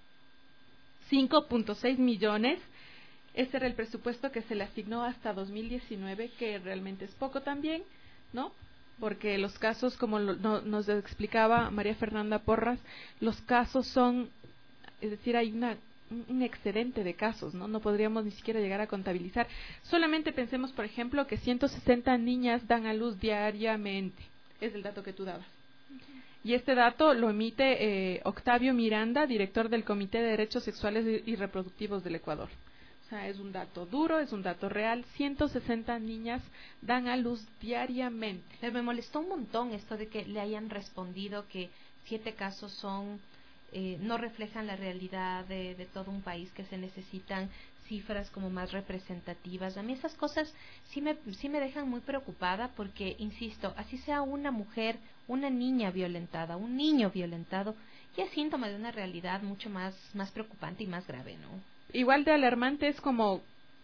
5.6 millones. Ese era el presupuesto que se le asignó hasta 2019, que realmente es poco también, ¿no? Porque los casos, como nos explicaba María Fernanda Porras, los casos son, es decir, hay un excedente de casos, ¿no? No podríamos ni siquiera llegar a contabilizar. Solamente pensemos, por ejemplo, que 160 niñas dan a luz diariamente. Es el dato que tú dabas. Y este dato lo emite Octavio Miranda, director del Comité de Derechos Sexuales y Reproductivos del Ecuador. O sea, es un dato duro, es un dato real. 160 niñas dan a luz diariamente. Me molestó un montón esto de que le hayan respondido que 7 casos son no reflejan la realidad de todo un país, que se necesitan cifras como más representativas. A mí esas cosas sí me dejan muy preocupada porque, insisto, así sea una mujer, una niña violentada, un niño violentado, ya es síntoma de una realidad mucho más preocupante y más grave, ¿no? Igual de alarmante es como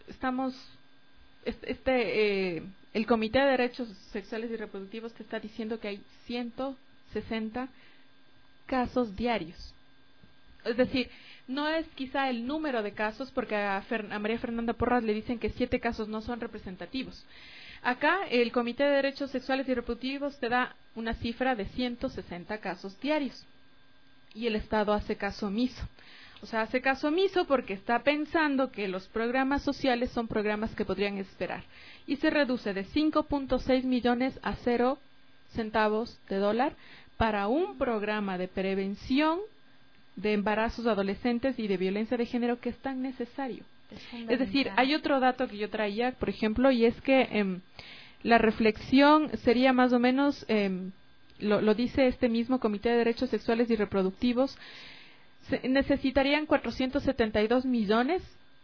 el Comité de Derechos Sexuales y Reproductivos te está diciendo que hay 160 casos diarios. Es decir, no es quizá el número de casos, porque a María Fernanda Porras le dicen que 7 casos no son representativos. Acá el Comité de Derechos Sexuales y Reproductivos te da una cifra de 160 casos diarios. Y el Estado hace caso omiso. O sea, hace caso omiso porque está pensando que los programas sociales son programas que podrían esperar. Y se reduce de 5.6 millones a 0 centavos de dólar para un programa de prevención de embarazos adolescentes y de violencia de género que es tan necesario. Es decir, hay otro dato que yo traía, por ejemplo, y es que la reflexión sería más o menos, lo dice este mismo Comité de Derechos Sexuales y Reproductivos, necesitarían 472 millones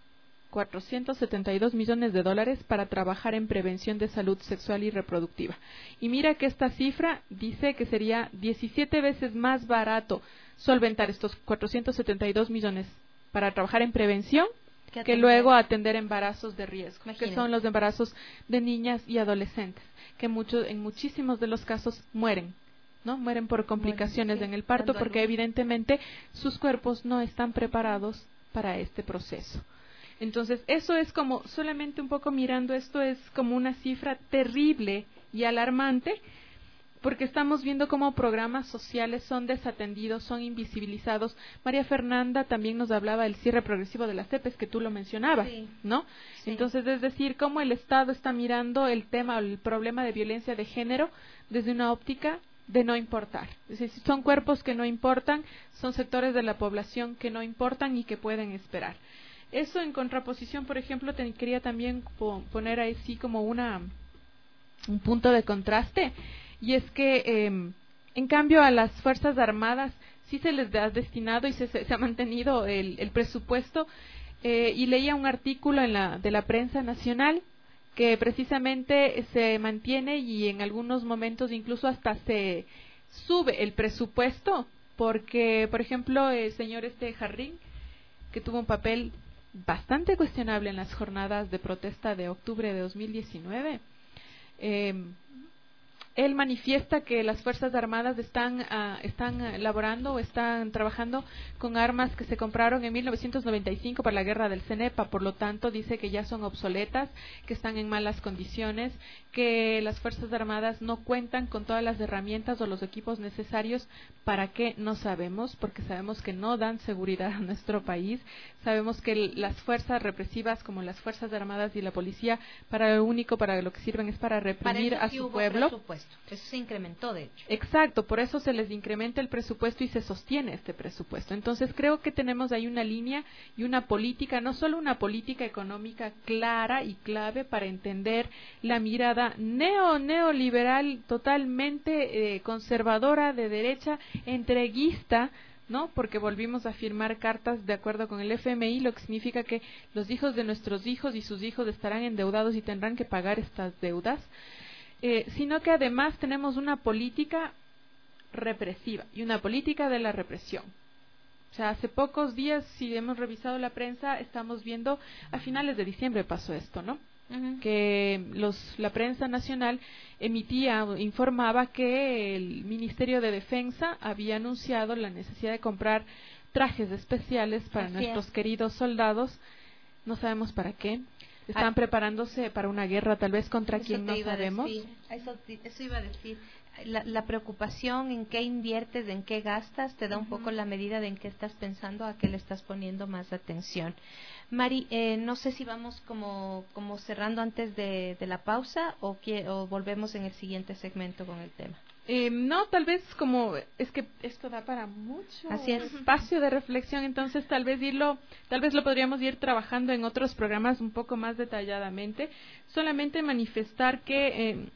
de dólares para trabajar en prevención de salud sexual y reproductiva. Y mira que esta cifra dice que sería 17 veces más barato solventar estos 472 millones para trabajar en prevención que luego atender embarazos de riesgo, que son los embarazos de niñas y adolescentes, que en muchísimos de los casos mueren. ¿No? Mueren por complicaciones en el parto porque evidentemente sus cuerpos no están preparados para este proceso. Entonces, eso es como, solamente un poco mirando esto, es como una cifra terrible y alarmante, porque estamos viendo cómo programas sociales son desatendidos, son invisibilizados. María Fernanda también nos hablaba del cierre progresivo de las EPEs, que tú lo mencionabas, Sí. ¿no? Sí. Entonces, es decir, cómo el Estado está mirando el tema, el problema de violencia de género desde una óptica de no importar. Es decir, son cuerpos que no importan, son sectores de la población que no importan y que pueden esperar. Eso en contraposición, por ejemplo, quería también poner ahí sí como un punto de contraste, y es que en cambio a las Fuerzas Armadas sí se les ha destinado y se ha mantenido el presupuesto, y leía un artículo de la prensa nacional que precisamente se mantiene y en algunos momentos incluso hasta se sube el presupuesto, porque por ejemplo el señor Jarrín, que tuvo un papel bastante cuestionable en las jornadas de protesta de octubre de 2019, él manifiesta que las Fuerzas Armadas están elaborando o están trabajando con armas que se compraron en 1995 para la guerra del CENEPA, por lo tanto dice que ya son obsoletas, que están en malas condiciones, que las Fuerzas Armadas no cuentan con todas las herramientas o los equipos necesarios. ¿Para qué? No sabemos, porque sabemos que no dan seguridad a nuestro país. Sabemos que las fuerzas represivas como las Fuerzas Armadas y la policía para lo que sirven es para reprimir a su pueblo. Eso se incrementó, de hecho. Exacto, por eso se les incrementa el presupuesto y se sostiene este presupuesto. Entonces creo que tenemos ahí una línea y una política, no solo una política económica clara y clave para entender la mirada neoliberal, totalmente conservadora, de derecha, entreguista, ¿no? Porque volvimos a firmar cartas de acuerdo con el FMI, lo que significa que los hijos de nuestros hijos y sus hijos estarán endeudados y tendrán que pagar estas deudas. Sino que además tenemos una política represiva y una política de la represión. O sea, hace pocos días, si hemos revisado la prensa, estamos viendo, a finales de diciembre pasó esto, ¿no? Uh-huh. Que la prensa nacional informaba que el Ministerio de Defensa había anunciado la necesidad de comprar trajes especiales para nuestros queridos soldados. No sabemos para qué. Están preparándose para una guerra, tal vez contra quien no sabemos. Eso iba a decir. La preocupación en qué inviertes, en qué gastas, te da un poco la medida de en qué estás pensando, a qué le estás poniendo más atención. Mari, no sé si vamos como cerrando antes de la pausa o volvemos en el siguiente segmento con el tema. No, tal vez es que esto da para mucho espacio de reflexión, entonces tal vez lo podríamos ir trabajando en otros programas un poco más detalladamente. Solamente manifestar que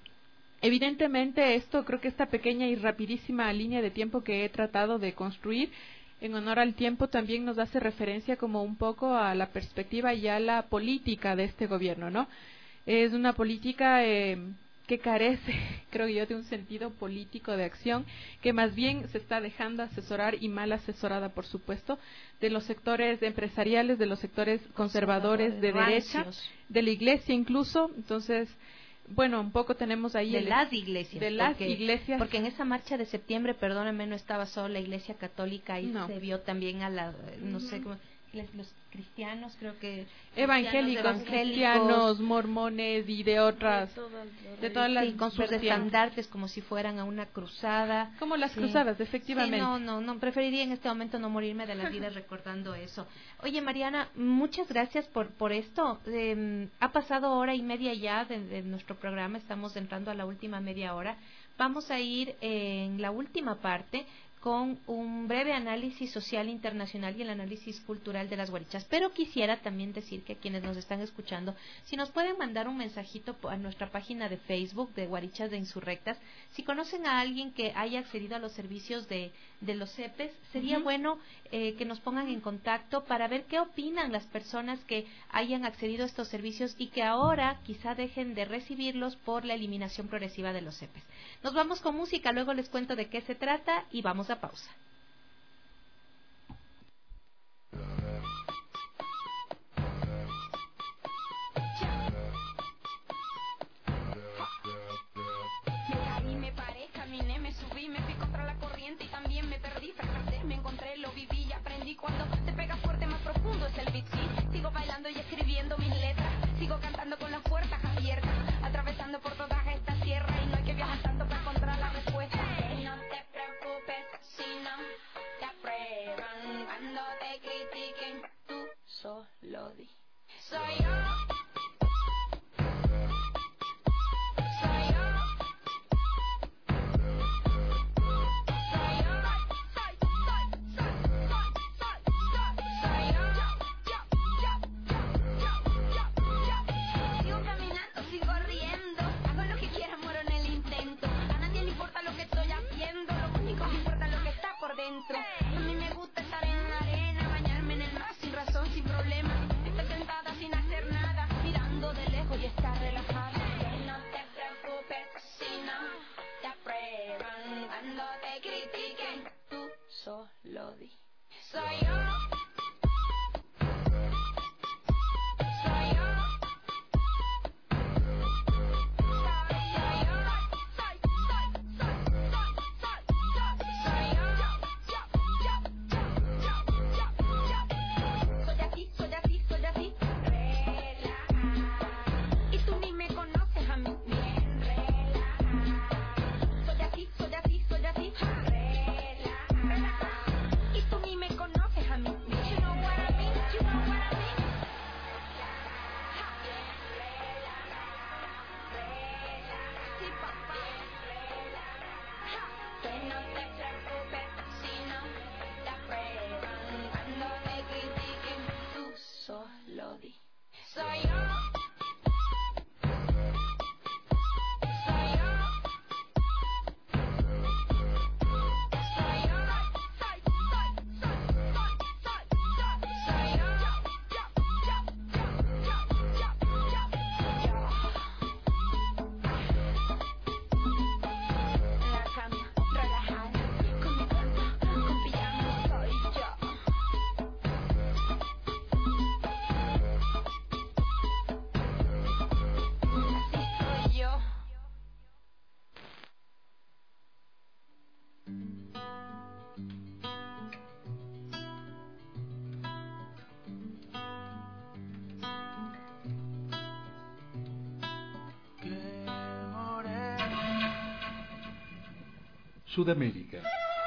evidentemente creo que esta pequeña y rapidísima línea de tiempo que he tratado de construir en honor al tiempo también nos hace referencia como un poco a la perspectiva y a la política de este gobierno, ¿no? Es una política que carece, creo yo, de un sentido político de acción, que más bien se está dejando asesorar, y mal asesorada, por supuesto, de los sectores empresariales, de los sectores conservadores de derecha, de la Iglesia incluso. Entonces, bueno, un poco tenemos ahí de las iglesias, porque en esa marcha de septiembre, perdóname, no estaba solo la Iglesia Católica, y se vio también a no sé cómo, los cristianos, creo que evangélicos, cristianos, mormones y de otras, de todas las, con sus estandartes como si fueran a una cruzada, como las cruzadas, efectivamente. No, preferiría en este momento no morirme de las vidas recordando eso. Oye, Mariana, muchas gracias por esto. Ha pasado hora y media ya de nuestro programa, estamos entrando a la última media hora. Vamos a ir en la última parte con un breve análisis social internacional y el análisis cultural de las guarichas. Pero quisiera también decir que quienes nos están escuchando, si nos pueden mandar un mensajito a nuestra página de Facebook de Guarichas de Insurrectas, si conocen a alguien que haya accedido a los servicios de los CEPES, sería bueno que nos pongan en contacto para ver qué opinan las personas que hayan accedido a estos servicios y que ahora quizá dejen de recibirlos por la eliminación progresiva de los CEPES. Nos vamos con música, luego les cuento de qué se trata y vamos a pausa. Cuando te pega fuerte, más profundo es el beat, sí. Sigo bailando y escribiendo mis letras. Sigo cantando con las puertas abiertas, atravesando por toda esta tierra. Y no hay que viajar tanto para encontrar la Sudamérica.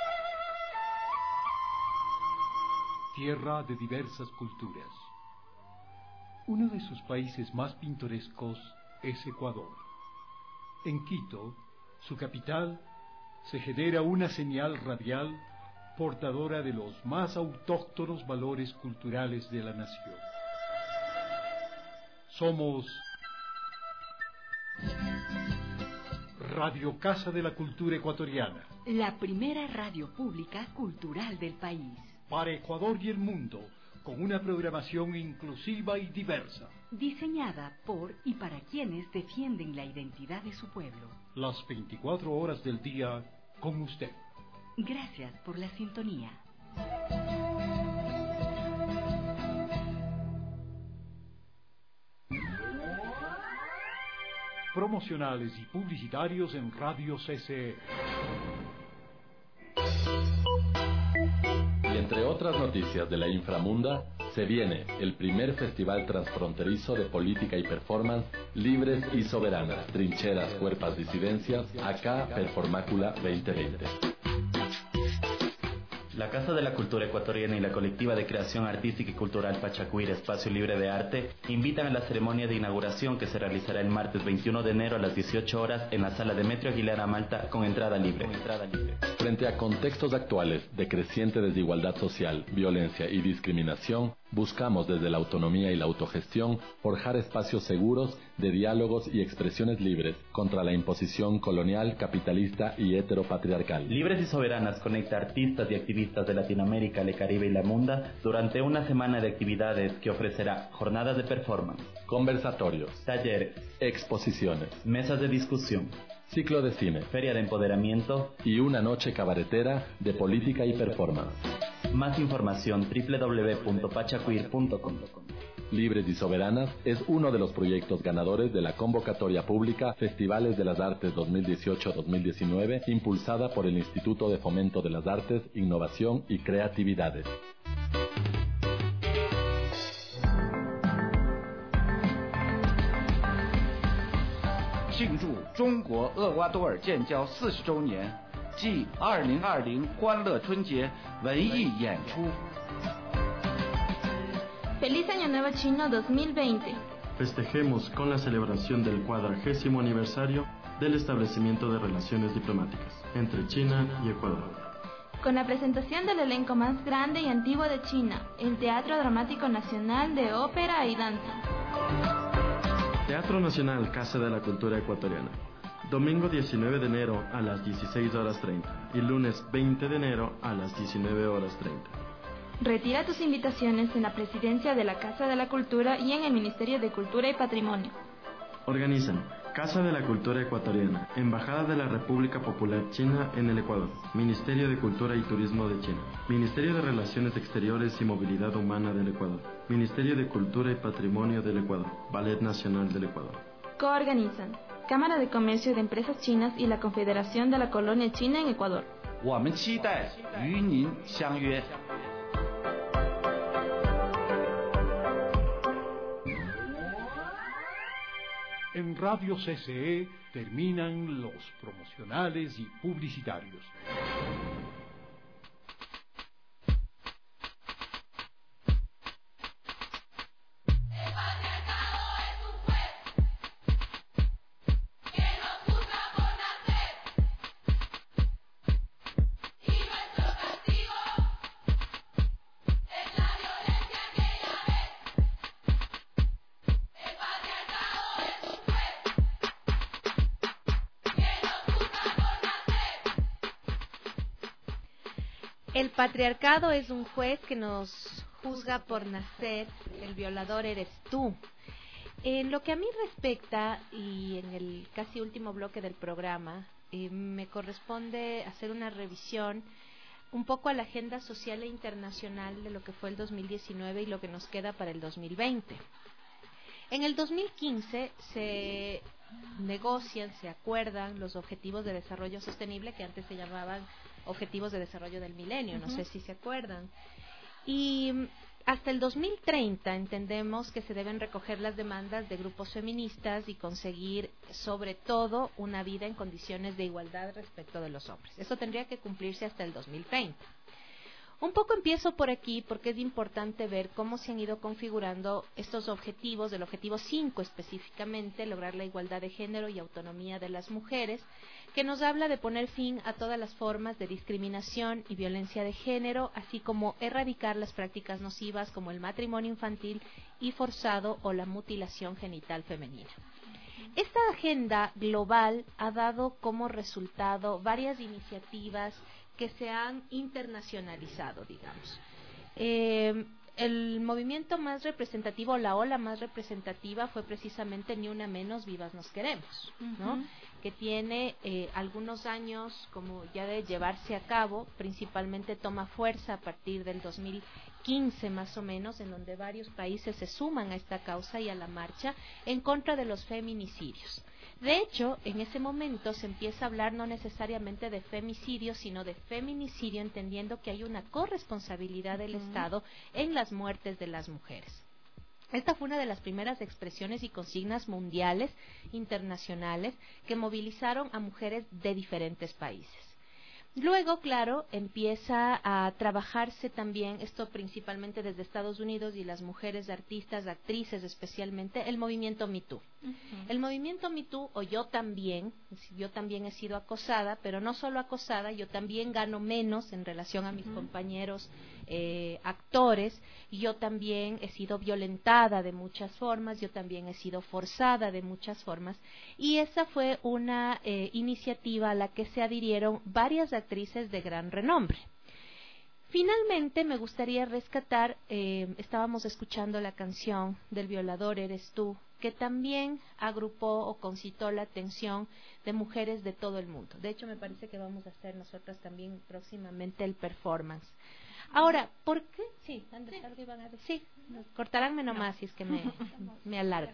Tierra de diversas culturas. Uno de sus países más pintorescos es Ecuador. En Quito, su capital, se genera una señal radial portadora de los más autóctonos valores culturales de la nación. Somos Radio Casa de la Cultura Ecuatoriana. La primera radio pública cultural del país. Para Ecuador y el mundo, con una programación inclusiva y diversa. Diseñada por y para quienes defienden la identidad de su pueblo. Las 24 horas del día con usted. Gracias por la sintonía. Promocionales y publicitarios en Radio CCE. Y entre otras noticias de la inframunda, se viene el primer Festival Transfronterizo de Política y Performance Libres y Soberanas, Trincheras, Cuerpas, Disidencias, acá Performácula 2020. La Casa de la Cultura Ecuatoriana y la Colectiva de Creación Artística y Cultural Pachacuira Espacio Libre de Arte invitan a la ceremonia de inauguración que se realizará el martes 21 de enero a las 18 horas en la sala de Metro Aguilera Malta con entrada libre. Frente a contextos actuales de creciente desigualdad social, violencia y discriminación, buscamos desde la autonomía y la autogestión forjar espacios seguros de diálogos y expresiones libres contra la imposición colonial, capitalista y heteropatriarcal. Libres y Soberanas conecta artistas y activistas de Latinoamérica, el Caribe y la Munda durante una semana de actividades que ofrecerá jornadas de performance, conversatorios, talleres, exposiciones, mesas de discusión, ciclo de cine, feria de empoderamiento y una noche cabaretera de política y performance. Más información www.pachacuir.com. Libres y Soberanas es uno de los proyectos ganadores de la convocatoria pública Festivales de las Artes 2018-2019, impulsada por el Instituto de Fomento de las Artes, Innovación y Creatividades. Feliz Año Nuevo Chino 2020. Festejemos con la celebración del 40º aniversario del establecimiento de relaciones diplomáticas entre China y Ecuador. Con la presentación del elenco más grande y antiguo de China, el Teatro Dramático Nacional de Ópera y Danza. Teatro Nacional Casa de la Cultura Ecuatoriana. Domingo 19 de enero a las 16:30 y lunes 20 de enero a las 19:30. Retira tus invitaciones en la Presidencia de la Casa de la Cultura y en el Ministerio de Cultura y Patrimonio. Organizan Casa de la Cultura Ecuatoriana, Embajada de la República Popular China en el Ecuador, Ministerio de Cultura y Turismo de China, Ministerio de Relaciones Exteriores y Movilidad Humana del Ecuador, Ministerio de Cultura y Patrimonio del Ecuador, Ballet Nacional del Ecuador. Coorganizan Cámara de Comercio de Empresas Chinas y la Confederación de la Colonia China en Ecuador. En Radio CCE terminan los promocionales y publicitarios. El patriarcado es un juez que nos juzga por nacer, el violador eres tú. En lo que a mí respecta, y en el casi último bloque del programa, me corresponde hacer una revisión un poco a la agenda social e internacional de lo que fue el 2019 y lo que nos queda para el 2020. En el 2015 se negocian, se acuerdan los objetivos de desarrollo sostenible que antes se llamaban objetivos de desarrollo del milenio, no sé si se acuerdan. Y Hasta el 2030 entendemos que se deben recoger las demandas de grupos feministas y conseguir, sobre todo, una vida en condiciones de igualdad respecto de los hombres. Eso tendría que cumplirse hasta el 2030. Un poco empiezo por aquí porque es importante ver cómo se han ido configurando estos objetivos, del objetivo 5 específicamente, lograr la igualdad de género y autonomía de las mujeres, que nos habla de poner fin a todas las formas de discriminación y violencia de género, así como erradicar las prácticas nocivas como el matrimonio infantil y forzado o la mutilación genital femenina. Esta agenda global ha dado como resultado varias iniciativas que se han internacionalizado, digamos. El movimiento más representativo, la ola más representativa fue precisamente Ni Una Menos, Vivas Nos Queremos, ¿no? Que tiene algunos años como ya de llevarse a cabo, principalmente toma fuerza a partir del 2015 más o menos, en donde varios países se suman a esta causa y a la marcha en contra de los feminicidios. De hecho, en ese momento se empieza a hablar no necesariamente de femicidio, sino de feminicidio, entendiendo que hay una corresponsabilidad del Estado en las muertes de las mujeres. Esta fue una de las primeras expresiones y consignas mundiales, internacionales, que movilizaron a mujeres de diferentes países. Luego, claro, empieza a trabajarse también, esto principalmente desde Estados Unidos y las mujeres artistas, actrices especialmente, el movimiento Me Too. El movimiento Me Too, o yo también he sido acosada, pero no solo acosada, yo también gano menos en relación a mis compañeros actores, yo también he sido violentada de muchas formas, yo también he sido forzada de muchas formas, y esa fue una iniciativa a la que se adhirieron varias actrices de gran renombre. Finalmente me gustaría rescatar, estábamos escuchando la canción del violador Eres Tú, que también agrupó o concitó la atención de mujeres de todo el mundo. De hecho, me parece que vamos a hacer nosotras también próximamente el performance. Ahora, ¿por qué? Sí, algo iban a decir. Sí, cortaránme nomás si es que me alargo.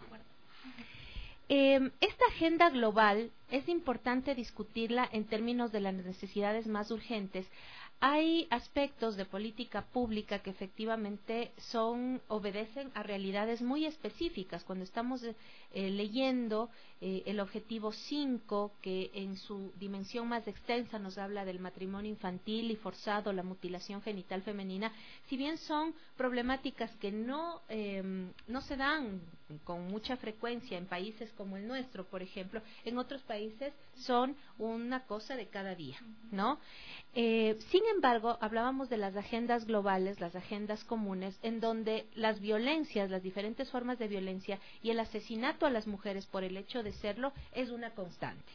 Esta agenda global es importante discutirla en términos de las necesidades más urgentes. Hay aspectos de política pública que efectivamente obedecen a realidades muy específicas. Cuando estamos leyendo el objetivo 5, que en su dimensión más extensa nos habla del matrimonio infantil y forzado, la mutilación genital femenina, si bien son problemáticas que no se dan con mucha frecuencia en países como el nuestro, por ejemplo, en otros países son una cosa de cada día, ¿no? Sin embargo, hablábamos de las agendas globales, las agendas comunes, en donde las violencias, las diferentes formas de violencia y el asesinato a las mujeres por el hecho de serlo es una constante.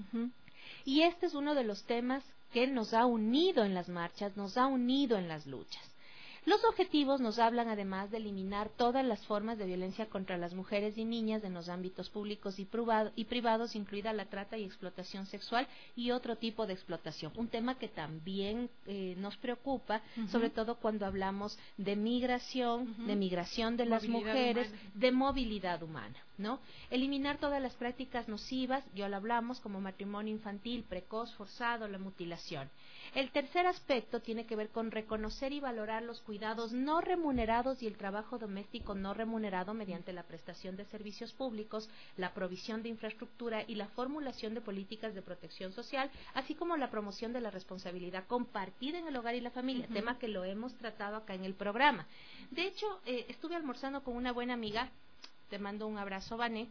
Y este es uno de los temas que nos ha unido en las marchas, nos ha unido en las luchas. Los objetivos nos hablan además de eliminar todas las formas de violencia contra las mujeres y niñas en los ámbitos públicos y privados, incluida la trata y explotación sexual y otro tipo de explotación. Un tema que también nos preocupa, sobre todo cuando hablamos de migración, de migración de las mujeres, de movilidad humana, ¿no? Eliminar todas las prácticas nocivas, ya lo hablamos, como matrimonio infantil, precoz, forzado, la mutilación. El tercer aspecto tiene que ver con reconocer y valorar los cuidados no remunerados y el trabajo doméstico no remunerado mediante la prestación de servicios públicos, la provisión de infraestructura y la formulación de políticas de protección social, así como la promoción de la responsabilidad compartida en el hogar y la familia, tema que lo hemos tratado acá en el programa. De hecho, estuve almorzando con una buena amiga, te mando un abrazo, Vané,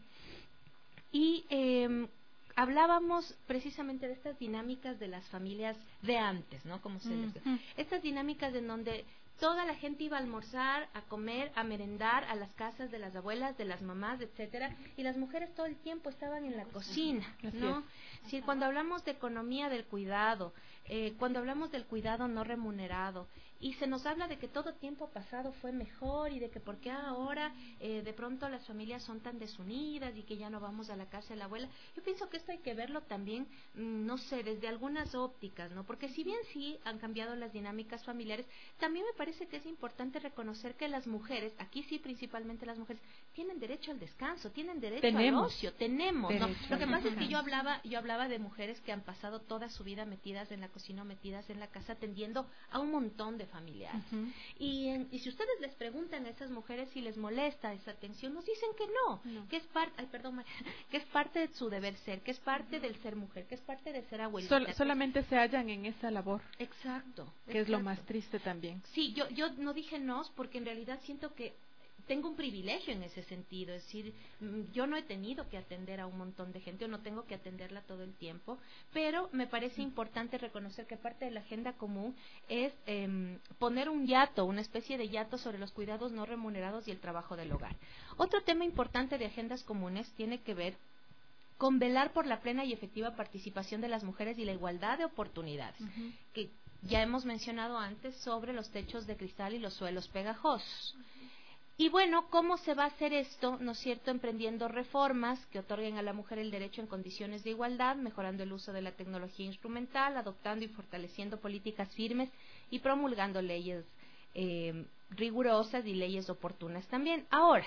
y hablábamos precisamente de estas dinámicas de las familias de antes, ¿no? Como se les dice. Estas dinámicas en donde toda la gente iba a almorzar, a comer, a merendar a las casas de las abuelas, de las mamás, etcétera, y las mujeres todo el tiempo estaban en la cocina, ¿no? Sí, cuando hablamos de economía del cuidado, cuando hablamos del cuidado no remunerado, y se nos habla de que todo tiempo pasado fue mejor y de que por qué ahora de pronto las familias son tan desunidas y que ya no vamos a la casa de la abuela. Yo pienso que esto hay que verlo también, no sé, desde algunas ópticas, ¿no? Porque si bien sí han cambiado las dinámicas familiares, también me parece que es importante reconocer que las mujeres, aquí sí principalmente las mujeres, tienen derecho al descanso, tienen derecho al ocio, tenemos, ¿no? Lo que pasa es que yo hablaba de mujeres que han pasado toda su vida metidas en la cocina o metidas en la casa atendiendo a un montón de familiares. Y si ustedes les preguntan a esas mujeres si les molesta esa atención, nos dicen que no. Que es parte, que es parte de su deber ser, que es parte del ser mujer, que es parte de ser abuelita. Solamente se hallan en esa labor. Exacto. Que es lo más triste también. Sí, yo no dije no porque en realidad siento que tengo un privilegio en ese sentido, es decir, yo no he tenido que atender a un montón de gente o no tengo que atenderla todo el tiempo, pero me parece importante reconocer que parte de la agenda común es poner un hiato, una especie de hiato sobre los cuidados no remunerados y el trabajo del hogar. Otro tema importante de agendas comunes tiene que ver con velar por la plena y efectiva participación de las mujeres y la igualdad de oportunidades, que ya hemos mencionado antes sobre los techos de cristal y los suelos pegajosos. Y bueno, ¿cómo se va a hacer esto? ¿No es cierto? Emprendiendo reformas que otorguen a la mujer el derecho en condiciones de igualdad, mejorando el uso de la tecnología instrumental, adoptando y fortaleciendo políticas firmes y promulgando leyes rigurosas y leyes oportunas también. Ahora,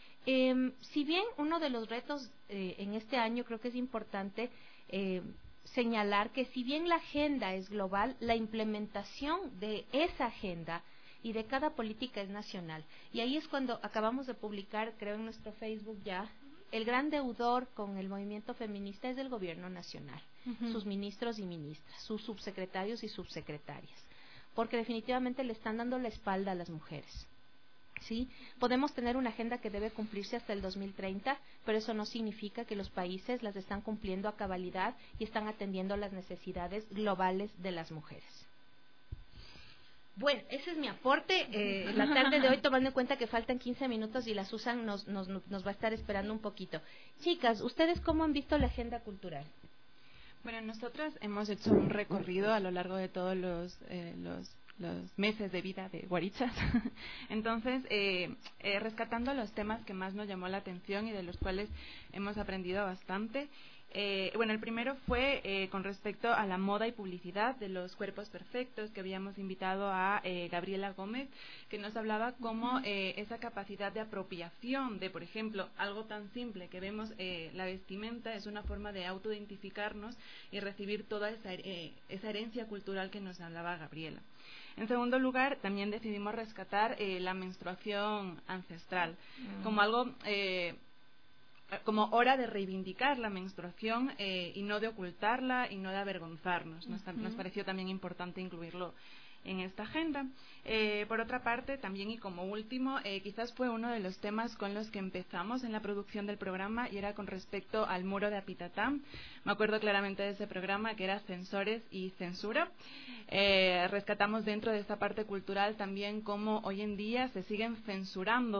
si bien uno de los retos en este año creo que es importante señalar que si bien la agenda es global, la implementación de esa agenda y de cada política es nacional. Y ahí es cuando acabamos de publicar, creo en nuestro Facebook ya, el gran deudor con el movimiento feminista es el gobierno nacional, sus ministros y ministras, sus subsecretarios y subsecretarias, porque definitivamente le están dando la espalda a las mujeres. ¿Sí? Podemos tener una agenda que debe cumplirse hasta el 2030, pero eso no significa que los países las están cumpliendo a cabalidad y están atendiendo las necesidades globales de las mujeres. Bueno, ese es mi aporte la tarde de hoy, tomando en cuenta que faltan 15 minutos y la Susan nos va a estar esperando un poquito. Chicas, ¿ustedes cómo han visto la agenda cultural? Bueno, nosotros hemos hecho un recorrido a lo largo de todos los meses de vida de Guarichas. Entonces, rescatando los temas que más nos llamó la atención y de los cuales hemos aprendido bastante. Bueno, el primero fue con respecto a la moda y publicidad de los cuerpos perfectos, que habíamos invitado a Gabriela Gómez, que nos hablaba cómo esa capacidad de apropiación de, por ejemplo, algo tan simple que vemos, la vestimenta, es una forma de autoidentificarnos y recibir toda esa herencia cultural que nos hablaba Gabriela. En segundo lugar, también decidimos rescatar la menstruación ancestral como algo... como hora de reivindicar la menstruación y no de ocultarla y no de avergonzarnos. Nos pareció también importante incluirlo en esta agenda. Por otra parte, también y como último, quizás fue uno de los temas con los que empezamos en la producción del programa y era con respecto al muro de Apitatá. Me acuerdo claramente de ese programa que era Censores y Censura. Rescatamos dentro de esta parte cultural también cómo hoy en día se siguen censurando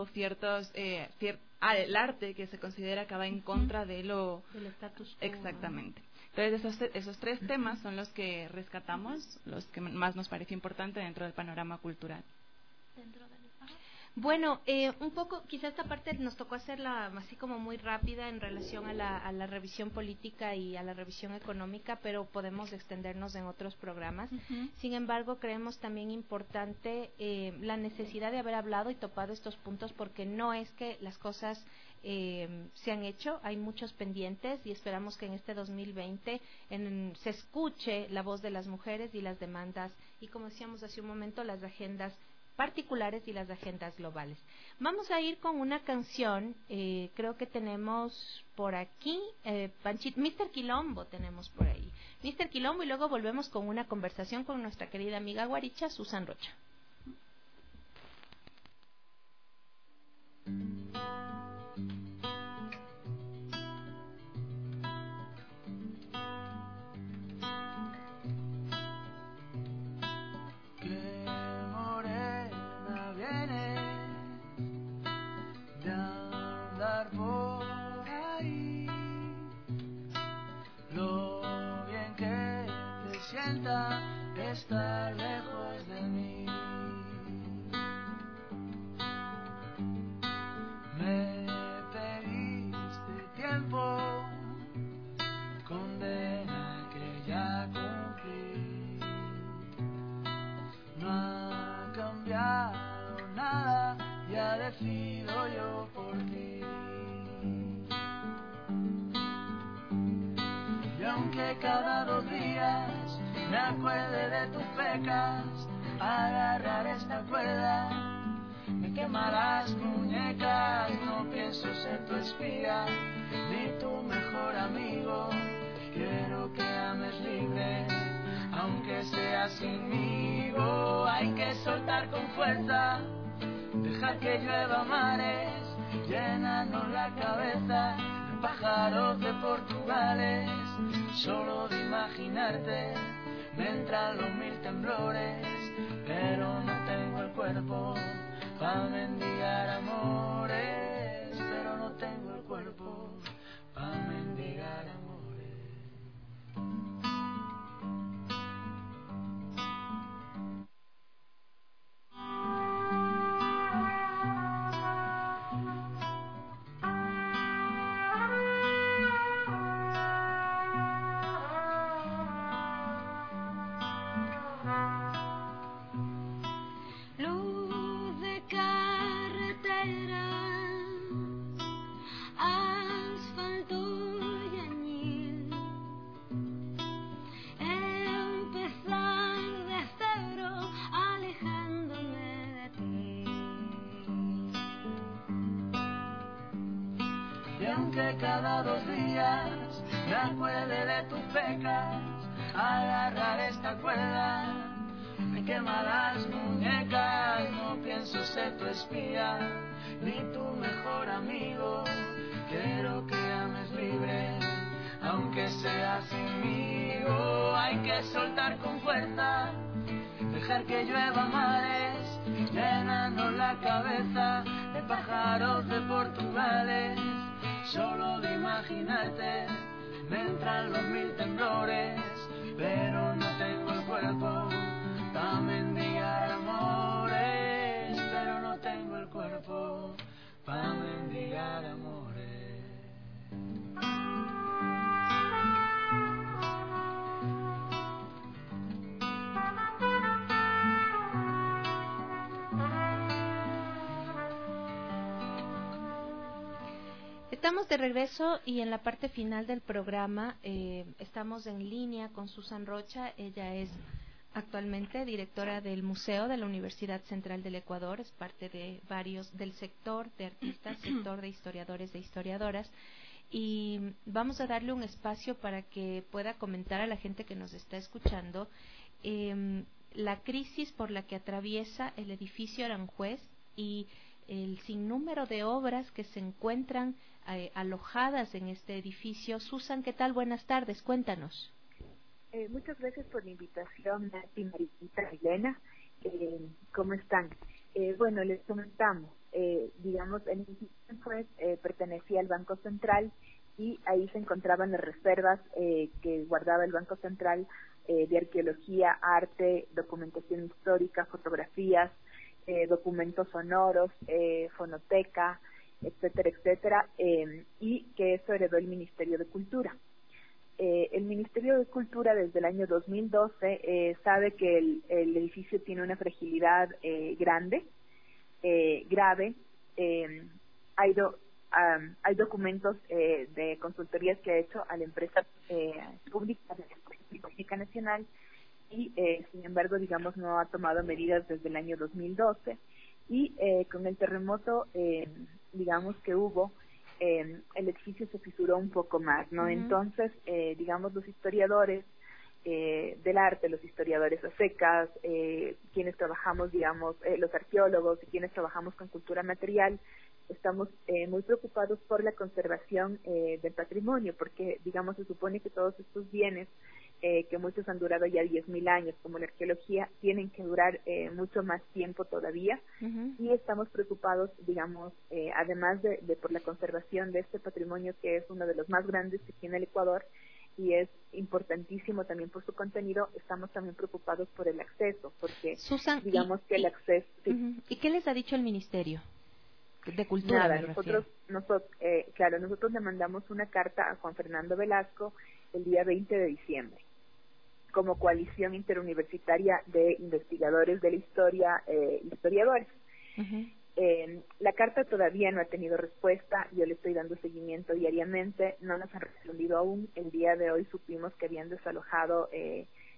el arte que se considera que va en contra de lo... del status quo. Exactamente. Entonces esos tres temas son los que rescatamos, los que más nos pareció importante dentro del panorama cultural. Bueno, un poco, quizá esta parte nos tocó hacerla así como muy rápida en relación a la revisión política y a la revisión económica, pero podemos extendernos en otros programas. Sin embargo, creemos también importante la necesidad de haber hablado y topado estos puntos, porque no es que las cosas se han hecho, hay muchos pendientes y esperamos que en este 2020 se escuche la voz de las mujeres y las demandas y, como decíamos hace un momento, las agendas particulares y las agendas globales. Vamos a ir con una canción, creo que tenemos por aquí, Mr. Quilombo tenemos por ahí. Mr. Quilombo, y luego volvemos con una conversación con nuestra querida amiga guaricha, Susan Rocha. Por ahí, lo bien que te sienta estar lejos de mí. Me pediste tiempo, condena que ya cumplí. No ha cambiado nada, ya decido yo por ti. Y aunque cada 2 días me acuerde de tus pecas, agarrar esta cuerda, me quema las muñecas, no pienso ser tu espía, ni tu mejor amigo, quiero que ames libre, aunque sea sinmigo, hay que soltar con fuerza, dejar que llueva mares, llenarnos la cabeza de pájaros de Portugales, solo de imaginarte, me entran los mil temblores, pero no tengo el cuerpo pa' mendigar amores, pero no tengo el cuerpo pa' mendigar amores. Cada 2 días me acuerde de tus pecas, agarrar esta cuerda, me quema las muñecas, no pienso ser tu espía, ni tu mejor amigo, quiero que ames libre, aunque sea sinmigo, hay que soltar con fuerza, dejar que llueva mares, llenarnos la cabeza de pájaros de Portugales, solo de imaginarte, me entran los mil temblores, pero no tengo el cuerpo pa' mendigar amores, pero no tengo el cuerpo pa' mendigar amores. Estamos de regreso y en la parte final del programa estamos en línea con Susan Rocha. Ella es actualmente directora del Museo de la Universidad Central del Ecuador, es parte de varios del sector de artistas, sector de historiadores e historiadoras, y vamos a darle un espacio para que pueda comentar a la gente que nos está escuchando la crisis por la que atraviesa el edificio Aranjuez y el sinnúmero de obras que se encuentran alojadas en este edificio. Susan, ¿qué tal? Buenas tardes, cuéntanos. Muchas gracias por la invitación, Nancy, Mariquita, Elena. ¿Cómo están? Bueno, les comentamos, digamos, el edificio pues, pertenecía al Banco Central y ahí se encontraban las reservas que guardaba el Banco Central de arqueología, arte, documentación histórica, fotografías, documentos sonoros, fonoteca, etcétera, etcétera, y que eso heredó el Ministerio de Cultura. El Ministerio de Cultura desde el año 2012 sabe que el edificio tiene una fragilidad grande, grave. Hay documentos de consultorías que ha hecho a la empresa pública de la Política Nacional y sin embargo, digamos, no ha tomado medidas desde el año 2012 y con el terremoto, digamos que hubo, el edificio se fisuró un poco más, ¿no? Uh-huh. Entonces, digamos, los historiadores del arte, los historiadores a secas, quienes trabajamos, digamos, los arqueólogos y quienes trabajamos con cultura material, estamos muy preocupados por la conservación del patrimonio, porque, digamos, se supone que todos estos bienes que muchos han durado ya 10.000 años, como la arqueología, tienen que durar mucho más tiempo todavía. Uh-huh. Y estamos preocupados, digamos, además de por la conservación de este patrimonio que es uno de los más grandes que tiene el Ecuador y es importantísimo también por su contenido, estamos también preocupados por el acceso, porque Susan, digamos que el acceso... Sí. Uh-huh. ¿Y qué les ha dicho el Ministerio de Cultura? Nada, nosotros le mandamos una carta a Juan Fernando Velasco el día 20 de diciembre. Como coalición interuniversitaria de investigadores de la historia, historiadores. Uh-huh. La carta todavía no ha tenido respuesta, yo le estoy dando seguimiento diariamente, no nos han respondido aún. El día de hoy supimos que habían desalojado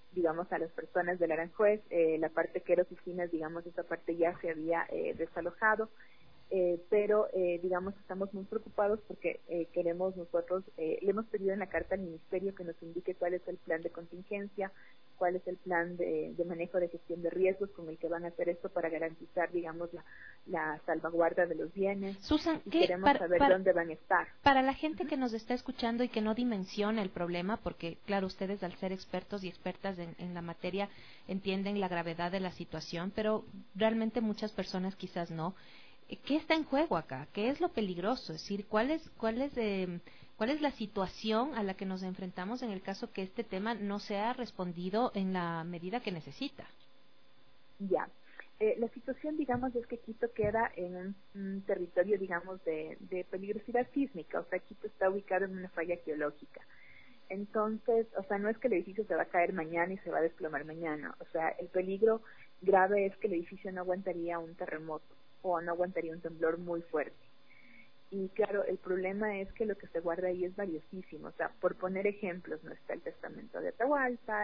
digamos, a las personas del Aranjuez. La parte que era oficinas, digamos, esa parte ya se había desalojado. Pero digamos, estamos muy preocupados porque queremos nosotros, le hemos pedido en la carta al Ministerio que nos indique cuál es el plan de contingencia, cuál es el plan de manejo de gestión de riesgos con el que van a hacer esto para garantizar, digamos, la salvaguarda de los bienes. Susan, y queremos saber dónde van a estar. Para la gente que nos está escuchando y que no dimensiona el problema, porque claro, ustedes al ser expertos y expertas en la materia entienden la gravedad de la situación, pero realmente muchas personas quizás no. ¿Qué está en juego acá? ¿Qué es lo peligroso? Es decir, ¿cuál es la situación a la que nos enfrentamos en el caso que este tema no sea respondido en la medida que necesita? Ya. La situación, digamos, es que Quito queda en un territorio, digamos, de peligrosidad sísmica. O sea, Quito está ubicado en una falla geológica. Entonces, o sea, no es que el edificio se va a caer mañana y se va a desplomar mañana. O sea, el peligro grave es que el edificio no aguantaría un terremoto o no aguantaría un temblor muy fuerte. Y claro, el problema es que lo que se guarda ahí es valiosísimo. O sea, por poner ejemplos, no está el testamento de Atahualpa,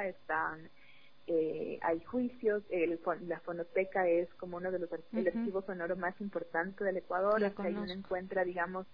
hay juicios, la fonoteca es como uno de los el archivo sonoro más importante del Ecuador. O sea, ahí uno encuentra, digamos,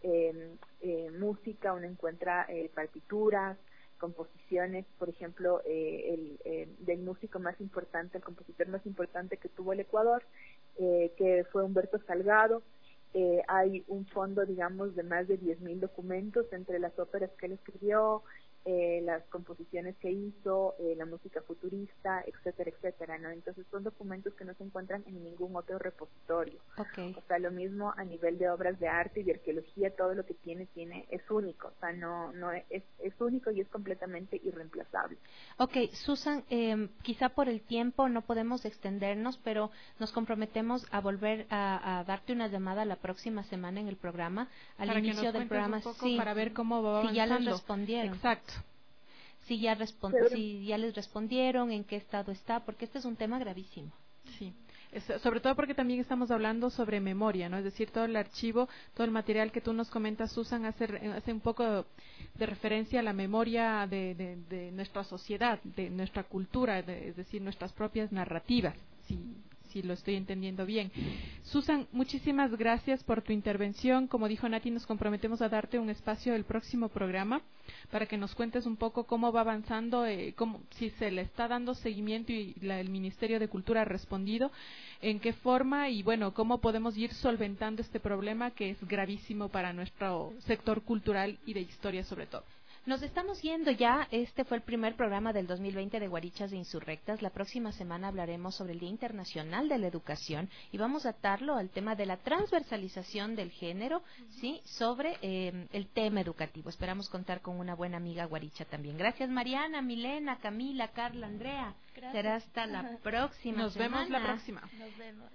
música, uno encuentra partituras, composiciones, por ejemplo, del músico más importante, el compositor más importante que tuvo el Ecuador, que fue Humberto Salgado. Hay un fondo, digamos, de más de 10.000 documentos entre las óperas que él escribió, las composiciones que hizo, la música futurista, etcétera, etcétera, ¿no? Entonces son documentos que no se encuentran en ningún otro repositorio. Okay. O sea, lo mismo a nivel de obras de arte y de arqueología, todo lo que tiene es único. O sea, es único y es completamente irreemplazable. Okay, Susan, quizá por el tiempo no podemos extendernos, pero nos comprometemos a volver a darte una llamada la próxima semana en el programa, al para inicio del programa, un poco, sí, para ver cómo va avanzando. Si ya les respondieron. Exacto. Si ya les respondieron, en qué estado está, porque este es un tema gravísimo. Sí. Sobre todo porque también estamos hablando sobre memoria, ¿no? Es decir, todo el archivo, todo el material que tú nos comentas, Susan, hace un poco de referencia a la memoria de nuestra sociedad, de nuestra cultura, es decir, nuestras propias narrativas, si lo estoy entendiendo bien. Susan, muchísimas gracias por tu intervención. Como dijo Nati, nos comprometemos a darte un espacio del próximo programa para que nos cuentes un poco cómo va avanzando, si se le está dando seguimiento y el Ministerio de Cultura ha respondido, en qué forma y, bueno, cómo podemos ir solventando este problema que es gravísimo para nuestro sector cultural y de historia sobre todo. Nos estamos yendo ya. Este fue el primer programa del 2020 de Guarichas de Insurrectas. La próxima semana hablaremos sobre el Día Internacional de la Educación y vamos a atarlo al tema de la transversalización del género, sí, sobre el tema educativo. Esperamos contar con una buena amiga guaricha también. Gracias, Mariana, Milena, Camila, Carla, Andrea. Gracias. Será hasta la próxima Nos semana. Vemos la próxima. Nos vemos.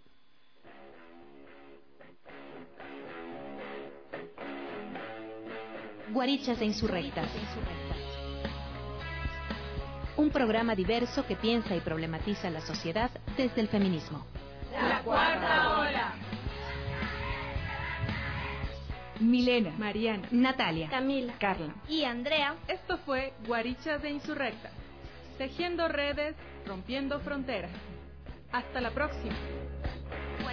Guarichas de Insurrectas. Un programa diverso que piensa y problematiza la sociedad desde el feminismo. La cuarta ola. Milena, Mariana, Natalia, Camila, Carla y Andrea. Esto fue Guarichas de Insurrectas. Tejiendo redes, rompiendo fronteras. Hasta la próxima.